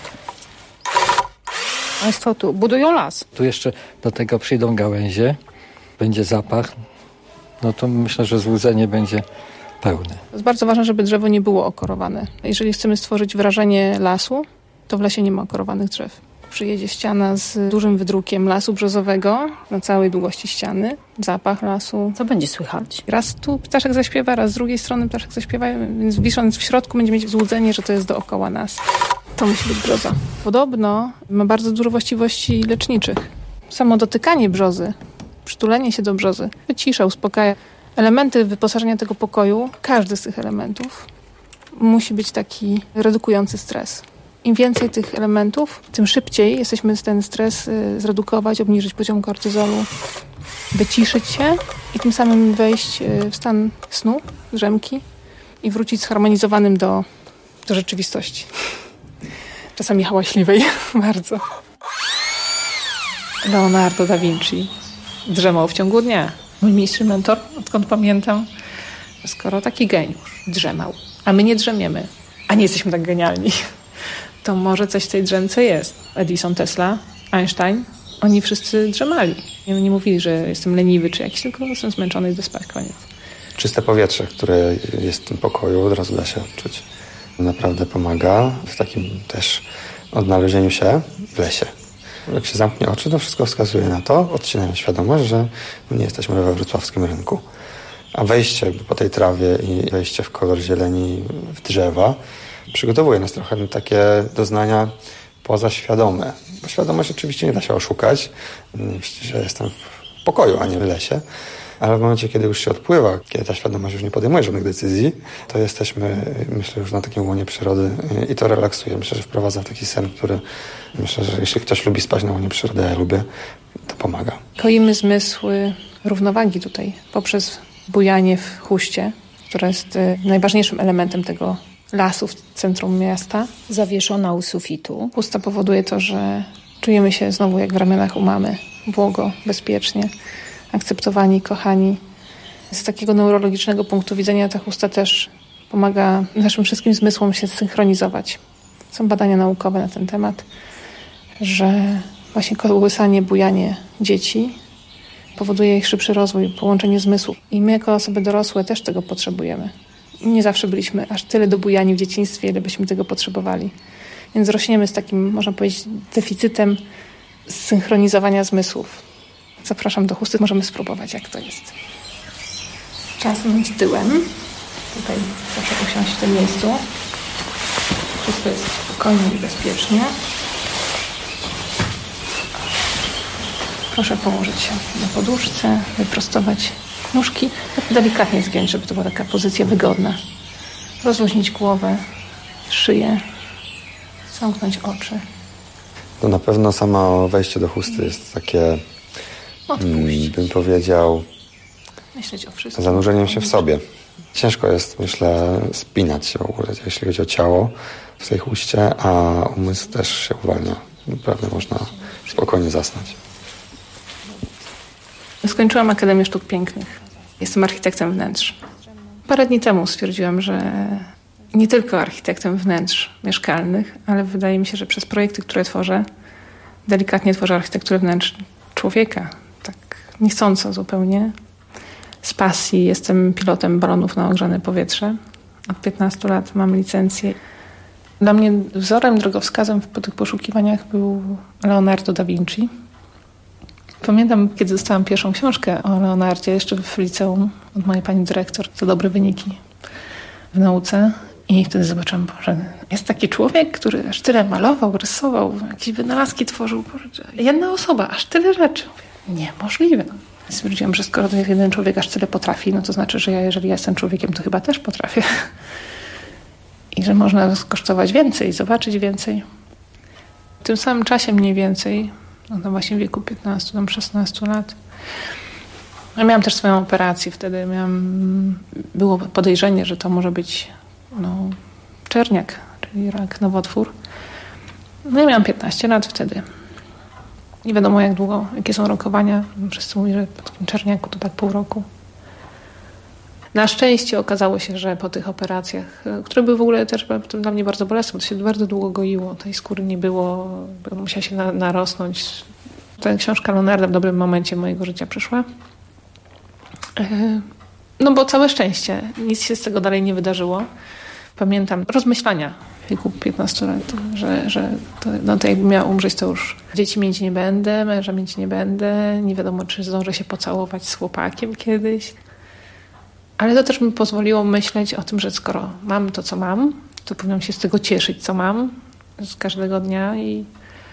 Speaker 13: Państwo tu budują las.
Speaker 14: Tu jeszcze do tego przyjdą gałęzie, będzie zapach. No to myślę, że złudzenie będzie pełne.
Speaker 13: To jest bardzo ważne, żeby drzewo nie było okorowane. Jeżeli chcemy stworzyć wrażenie lasu, to w lesie nie ma okorowanych drzew. Przyjedzie ściana z dużym wydrukiem lasu brzozowego na całej długości ściany. Zapach lasu.
Speaker 23: Co będzie słychać?
Speaker 13: Raz tu ptaszek zaśpiewa, raz z drugiej strony ptaszek zaśpiewa, więc wisząc w środku będzie mieć złudzenie, że to jest dookoła nas. To musi być brzoza. Podobno ma bardzo dużo właściwości leczniczych. Samo dotykanie brzozy, przytulenie się do brzozy wycisza, uspokaja. Elementy wyposażenia tego pokoju, każdy z tych elementów musi być taki redukujący stres. Im więcej tych elementów, tym szybciej jesteśmy ten stres zredukować, obniżyć poziom kortyzolu, wyciszyć się i tym samym wejść w stan snu, drzemki i wrócić zharmonizowanym do, do rzeczywistości. Czasami hałaśliwej bardzo. Leonardo da Vinci drzemał w ciągu dnia. Mój mistrz mentor, odkąd pamiętam, skoro taki geniusz drzemał, a my nie drzemiemy, a nie jesteśmy tak genialni, to może coś w tej drzemce jest. Edison, Tesla, Einstein, oni wszyscy drzemali. Nie, nie mówili, że jestem leniwy czy jakiś, tylko jestem zmęczony i idę spać, koniec.
Speaker 24: Czyste powietrze, które jest w tym pokoju, od razu da się odczuć. Naprawdę pomaga w takim też odnalezieniu się w lesie. Jak się zamknie oczy, to wszystko wskazuje na to, odcinają świadomość, że nie jesteśmy we wrocławskim rynku. A wejście po tej trawie i wejście w kolor zieleni w drzewa przygotowuje nas trochę na takie doznania pozaświadome. Bo świadomość oczywiście nie da się oszukać. Myślę, że jestem w pokoju, a nie w lesie. Ale w momencie, kiedy już się odpływa, kiedy ta świadomość już nie podejmuje żadnych decyzji, to jesteśmy, myślę, już na takim łonie przyrody i to relaksuje. Myślę, że wprowadza w taki sen, który, myślę, że jeśli ktoś lubi spać na łonie przyrody, a ja lubię, to pomaga.
Speaker 13: Koimy zmysły równowagi tutaj poprzez bujanie w huście, które jest najważniejszym elementem tego lasu w centrum miasta.
Speaker 23: Zawieszona u sufitu.
Speaker 13: Chusta powoduje to, że czujemy się znowu jak w ramionach u mamy. Błogo, bezpiecznie, akceptowani, kochani. Z takiego neurologicznego punktu widzenia ta chusta też pomaga naszym wszystkim zmysłom się synchronizować. Są badania naukowe na ten temat, że właśnie kołysanie, bujanie dzieci powoduje ich szybszy rozwój, połączenie zmysłów. I my jako osoby dorosłe też tego potrzebujemy. Nie zawsze byliśmy aż tyle dobujani w dzieciństwie, ile byśmy tego potrzebowali. Więc rośniemy z takim, można powiedzieć, deficytem zsynchronizowania zmysłów. Zapraszam do chusty, możemy spróbować, jak to jest. Czas myć tyłem. Tutaj proszę usiąść w tym miejscu. Wszystko jest spokojnie i bezpiecznie. Proszę położyć się na poduszce, wyprostować nóżki, delikatnie zgiąć, żeby to była taka pozycja wygodna. Rozluźnić głowę, szyję, zamknąć oczy.
Speaker 24: To na pewno samo wejście do chusty jest takie,
Speaker 13: Odpuść.
Speaker 24: bym powiedział,
Speaker 13: Myśleć o wszystkim.
Speaker 24: zanurzeniem się w sobie. Ciężko jest, myślę, spinać się w ogóle, jeśli chodzi o ciało w tej chuście, a umysł też się uwalnia. Naprawdę można spokojnie zasnąć.
Speaker 13: Skończyłam Akademię Sztuk Pięknych. Jestem architektem wnętrz. Parę dni temu stwierdziłam, że nie tylko architektem wnętrz mieszkalnych, ale wydaje mi się, że przez projekty, które tworzę, delikatnie tworzę architekturę wnętrz człowieka. Tak niechcąco zupełnie. Z pasji jestem pilotem balonów na ogrzane powietrze. Od piętnastu lat mam licencję. Dla mnie wzorem, drogowskazem po tych poszukiwaniach był Leonardo da Vinci. Pamiętam, kiedy dostałam pierwszą książkę o Leonardzie, jeszcze w liceum, od mojej pani dyrektor, za dobre wyniki w nauce. I wtedy zobaczyłam, że jest taki człowiek, który aż tyle malował, rysował, jakieś wynalazki tworzył. Jedna osoba, aż tyle rzeczy. Mówię, niemożliwe. Stwierdziłam, że skoro jeden człowiek aż tyle potrafi, no to znaczy, że ja, jeżeli ja jestem człowiekiem, to chyba też potrafię. I że można skosztować więcej, zobaczyć więcej. W tym samym czasie mniej więcej, no to właśnie w wieku piętnastu, tam szesnastu lat. Ja miałam też swoją operację wtedy. Miałam, było podejrzenie, że to może być no, czerniak, czyli rak, nowotwór. No i miałam piętnaście lat wtedy. Nie wiadomo jak długo, jakie są rokowania. Wszyscy mówią, że po takim czerniaku to tak pół roku. Na szczęście okazało się, że po tych operacjach, które były w ogóle też dla mnie bardzo bolesne, bo to się bardzo długo goiło, tej skóry nie było, musiała się na, narosnąć. Ta książka Leonarda w dobrym momencie mojego życia przyszła. No bo całe szczęście, nic się z tego dalej nie wydarzyło. Pamiętam rozmyślania w wieku piętnastu lat, że, że to, no to jakbym miała umrzeć, to już dzieci mieć nie będę, męża mieć nie będę, nie wiadomo, czy zdążę się pocałować z chłopakiem kiedyś. Ale to też mi pozwoliło myśleć o tym, że skoro mam to, co mam, to powinnam się z tego cieszyć, co mam z każdego dnia i,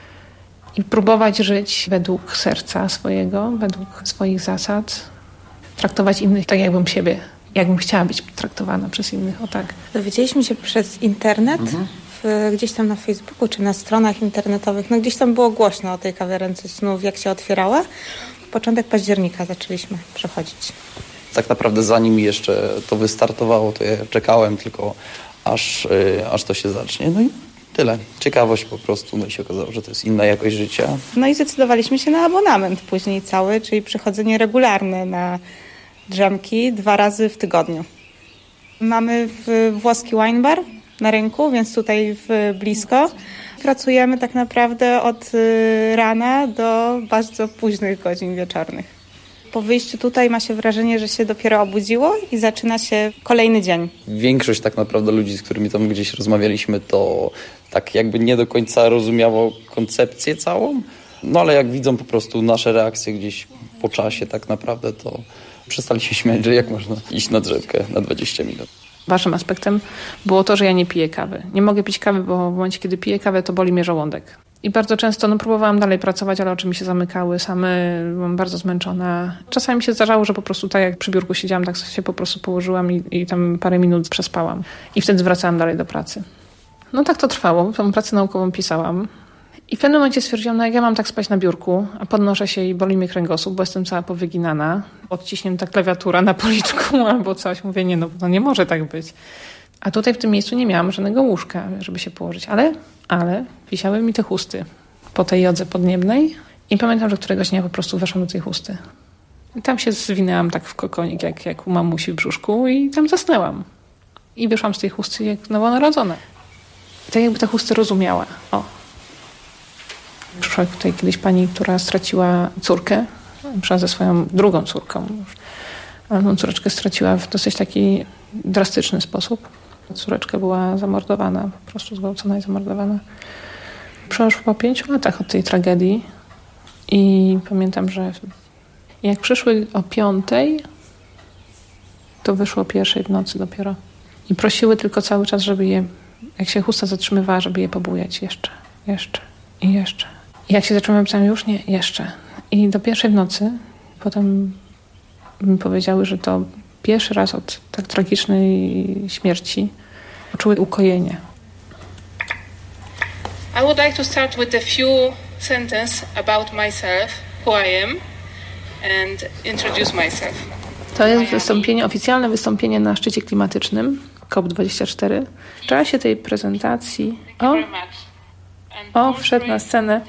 Speaker 13: i próbować żyć według serca swojego, według swoich zasad, traktować innych tak, jakbym siebie, jakbym chciała być traktowana przez innych, o tak.
Speaker 12: Dowiedzieliśmy się przez internet, mhm. w, gdzieś tam na Facebooku czy na stronach internetowych, no gdzieś tam było głośno o tej kawiarence snów, jak się otwierała. Początek października zaczęliśmy przechodzić.
Speaker 16: Tak naprawdę zanim jeszcze to wystartowało, to ja czekałem tylko aż, yy, aż to się zacznie. No i tyle. Ciekawość po prostu. No i się okazało, że to jest inna jakość życia.
Speaker 12: No i zdecydowaliśmy się na abonament później cały, czyli przychodzenie regularne na drzemki dwa razy w tygodniu. Mamy w włoski wine bar na rynku, więc tutaj w blisko. Pracujemy tak naprawdę od rana do bardzo późnych godzin wieczornych. Po wyjściu tutaj ma się wrażenie, że się dopiero obudziło i zaczyna się kolejny dzień.
Speaker 16: Większość tak naprawdę ludzi, z którymi tam gdzieś rozmawialiśmy, to tak jakby nie do końca rozumiało koncepcję całą. No ale jak widzą po prostu nasze reakcje gdzieś po czasie tak naprawdę, to przestali się śmiać, że jak można iść na drzemkę na dwadzieścia minut.
Speaker 13: Ważnym aspektem było to, że ja nie piję kawy. Nie mogę pić kawy, bo w momencie, kiedy piję kawę, to boli mnie żołądek. I bardzo często no, próbowałam dalej pracować, ale oczy mi się zamykały same, byłam bardzo zmęczona. Czasami mi się zdarzało, że po prostu tak jak przy biurku siedziałam, tak się po prostu położyłam i, i tam parę minut przespałam. I wtedy wracałam dalej do pracy. No tak to trwało, tą pracę naukową pisałam. I w pewnym momencie stwierdziłam, no jak ja mam tak spać na biurku, a podnoszę się i boli mnie kręgosłup, bo jestem cała powyginana, odciśnięta klawiatura na policzku albo coś. Mówię, nie no, to nie może tak być. A tutaj w tym miejscu nie miałam żadnego łóżka, żeby się położyć, ale, ale wisiały mi te chusty po tej jodze podniebnej i pamiętam, że któregoś dnia po prostu weszłam do tej chusty. I tam się zwinęłam tak w kokonik, jak, jak u mamusi w brzuszku i tam zasnęłam. I wyszłam z tej chusty jak nowonarodzona. Tak jakby te chusty rozumiała. O. Przyszła tutaj kiedyś pani, która straciła córkę Przyszła ze swoją drugą córką. Ale tą córeczkę straciła w dosyć taki drastyczny sposób. Córeczka była zamordowana, po prostu zgwałcona i zamordowana. Przeszło po pięciu latach od tej tragedii i pamiętam, że jak przyszły o piątej, to wyszło o pierwszej w nocy dopiero. I prosiły tylko cały czas, żeby je, jak się chusta zatrzymywała, żeby je pobujać jeszcze, jeszcze i jeszcze. I jak się zatrzymywała, pisałem już nie, jeszcze. I do pierwszej w nocy potem mi powiedziały, że to pierwszy raz od tak tragicznej śmierci poczuły ukojenie.
Speaker 15: I would like to start with a few sentences about myself, who I am, and introduce myself.
Speaker 13: To jest wystąpienie, oficjalne wystąpienie na szczycie klimatycznym C O P dwadzieścia cztery. W czasie tej prezentacji o, o wszedł na scenę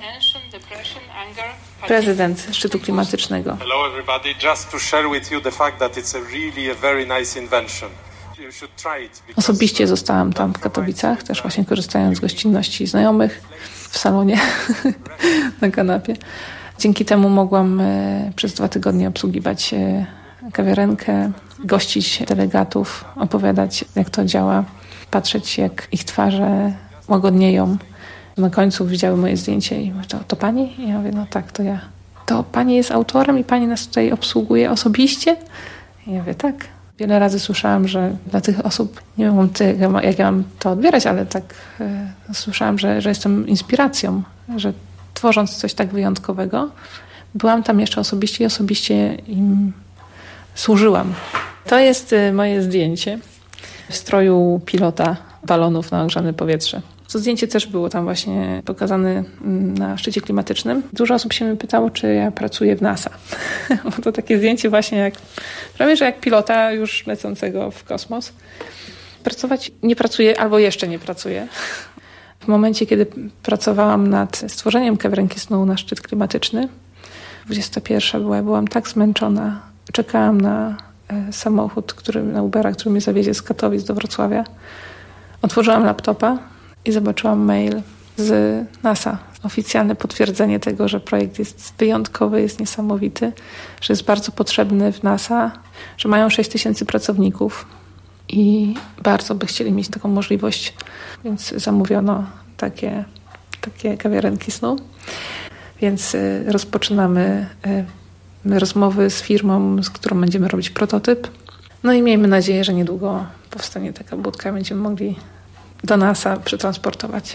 Speaker 13: prezydent szczytu klimatycznego.
Speaker 17: Hello everybody, just to share with you the fact that it's a really a very nice invention. You should try it.
Speaker 13: Osobiście zostałam tam w Katowicach, też właśnie korzystając z gościnności znajomych w salonie na kanapie. Dzięki temu mogłam przez dwa tygodnie obsługiwać kawiarenkę, gościć delegatów, opowiadać, jak to działa, patrzeć, jak ich twarze łagodnieją. Na końcu widziały moje zdjęcie i mówię, to, to pani? I ja mówię, no tak, to ja. To pani jest autorem i pani nas tutaj obsługuje osobiście? I ja mówię, tak. Wiele razy słyszałam, że dla tych osób, nie wiem jak ja mam to odbierać, ale tak e, słyszałam, że, że jestem inspiracją, że tworząc coś tak wyjątkowego, byłam tam jeszcze osobiście i osobiście im służyłam. To jest moje zdjęcie w stroju pilota balonów na ogrzane powietrze. To zdjęcie też było tam właśnie pokazane na szczycie klimatycznym. Dużo osób się mnie pytało, czy ja pracuję w NASA. Bo to takie zdjęcie właśnie jak, prawie że jak pilota już lecącego w kosmos. Pracować nie pracuję, albo jeszcze nie pracuję. W momencie, kiedy pracowałam nad stworzeniem kawiarenki snu na szczyt klimatyczny, dwudziesta pierwsza była, byłam tak zmęczona. Czekałam na samochód, który, na Ubera, który mnie zawiezie z Katowic do Wrocławia. Otworzyłam laptopa i zobaczyłam mail z NASA. Oficjalne potwierdzenie tego, że projekt jest wyjątkowy, jest niesamowity, że jest bardzo potrzebny w NASA, że mają sześć tysięcy pracowników i bardzo by chcieli mieć taką możliwość, więc zamówiono takie, takie kawiarenki snu. Więc rozpoczynamy rozmowy z firmą, z którą będziemy robić prototyp. No i miejmy nadzieję, że niedługo powstanie taka budka i będziemy mogli do NASA przetransportować.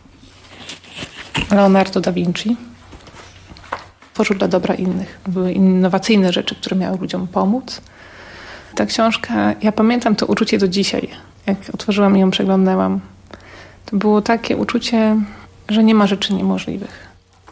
Speaker 13: Leonardo da Vinci tworzył dla dobra innych. Były innowacyjne rzeczy, które miały ludziom pomóc. Ta książka, ja pamiętam to uczucie do dzisiaj. Jak otworzyłam i ją przeglądałam, to było takie uczucie, że nie ma rzeczy niemożliwych.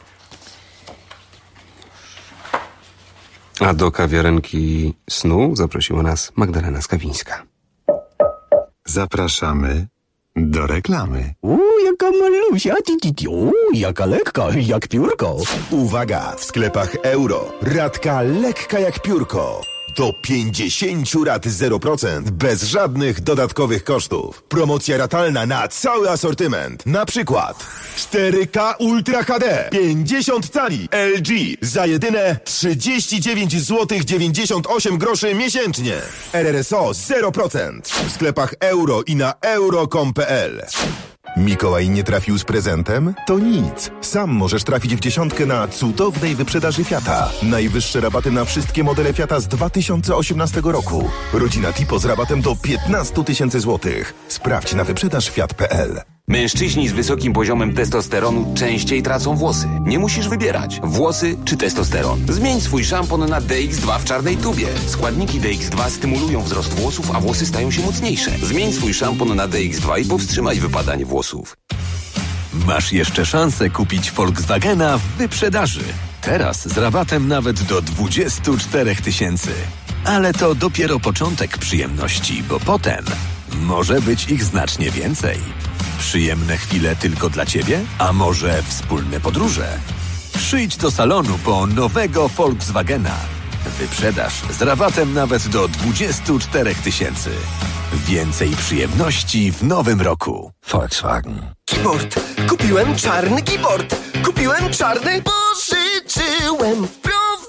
Speaker 3: A do kawiarenki snu zaprosiła nas Magdalena Skawińska.
Speaker 2: Zapraszamy do reklamy.
Speaker 18: Uuu, jaka malusia, uuu, jaka lekka, jak piórko.
Speaker 19: Uwaga, w sklepach Euro. Ratka lekka jak piórko. Do pięćdziesięciu rat zero procent, bez żadnych dodatkowych kosztów. Promocja ratalna na cały asortyment. Na przykład cztery K Ultra H D, pięćdziesiąt cali, L G za jedyne trzydzieści dziewięć złotych dziewięćdziesiąt osiem groszy miesięcznie. R R S O zero procent. W sklepach Euro i na euro kropka com kropka p l. Mikołaj nie trafił z prezentem? To nic. Sam możesz trafić w dziesiątkę na cudownej wyprzedaży Fiata. Najwyższe rabaty na wszystkie modele Fiata z dwa tysiące osiemnastego roku. Rodzina Tipo z rabatem do piętnaście tysięcy złotych. Sprawdź na wyprzedaż fiat kropka p l.
Speaker 25: Mężczyźni z wysokim poziomem testosteronu częściej tracą włosy. Nie musisz wybierać, włosy czy testosteron. Zmień swój szampon na D X dwa w czarnej tubie. Składniki D X dwa stymulują wzrost włosów, a włosy stają się mocniejsze. Zmień swój szampon na D X dwa i powstrzymaj wypadanie włosów.
Speaker 26: Masz jeszcze szansę kupić Volkswagena w wyprzedaży. Teraz z rabatem nawet do dwadzieścia cztery tysięcy. Ale to dopiero początek przyjemności, bo potem może być ich znacznie więcej. Przyjemne chwile tylko dla Ciebie? A może wspólne podróże? Przyjdź do salonu po nowego Volkswagena. Wyprzedaż z rabatem nawet do dwadzieścia cztery tysięcy. Więcej przyjemności w nowym roku.
Speaker 27: Volkswagen. Keyboard. Kupiłem czarny keyboard. Kupiłem czarny. Pożyczyłem w Providence.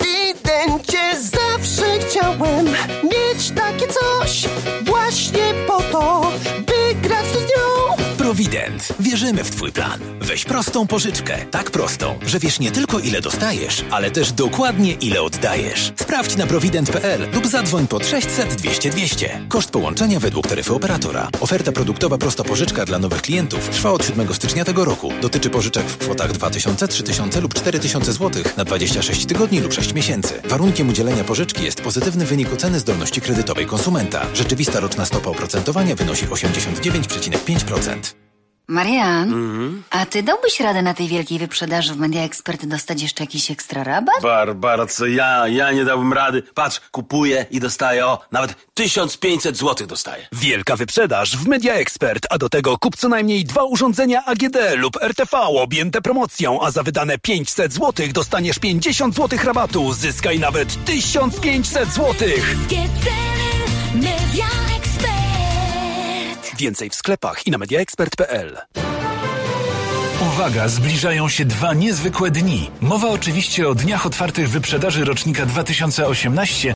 Speaker 1: Prowidencie zawsze chciałem mieć takie coś, właśnie po to, by grać tu z nią.
Speaker 4: Prowident. Wierzymy w Twój plan. Weź prostą pożyczkę. Tak prostą, że wiesz nie tylko ile dostajesz, ale też dokładnie ile oddajesz. Sprawdź na prowident kropka p l lub zadzwoń pod sześćset dwieście dwieście. Koszt połączenia według taryfy operatora. Oferta produktowa prosta pożyczka dla nowych klientów trwa od siódmego stycznia tego roku. Dotyczy pożyczek w kwotach dwa tysiące, trzy tysiące lub cztery tysiące złotych na dwadzieścia sześć tygodni lub sześć miesięcy. Warunkiem udzielenia pożyczki jest pozytywny wynik oceny zdolności kredytowej konsumenta. Rzeczywista roczna stopa oprocentowania wynosi osiemdziesiąt dziewięć przecinek pięć procent.
Speaker 8: Marian,
Speaker 11: Mhm.
Speaker 8: a ty dałbyś radę na tej wielkiej wyprzedaży w Media Expert dostać jeszcze jakiś ekstra rabat?
Speaker 11: Barbara, co ja? Ja nie dałbym rady. Patrz, kupuję i dostaję, o, nawet tysiąc pięćset złotych dostaję.
Speaker 20: Wielka wyprzedaż w Media Expert, a do tego kup co najmniej dwa urządzenia A G D lub R T V objęte promocją, a za wydane pięćset złotych dostaniesz pięćdziesiąt złotych rabatu. Zyskaj nawet tysiąc pięćset złotych.
Speaker 21: Media Expert.
Speaker 20: Więcej w sklepach i na media expert kropka p l.
Speaker 6: Uwaga, zbliżają się dwa niezwykłe dni. Mowa oczywiście o dniach otwartych wyprzedaży rocznika dwa tysiące osiemnaście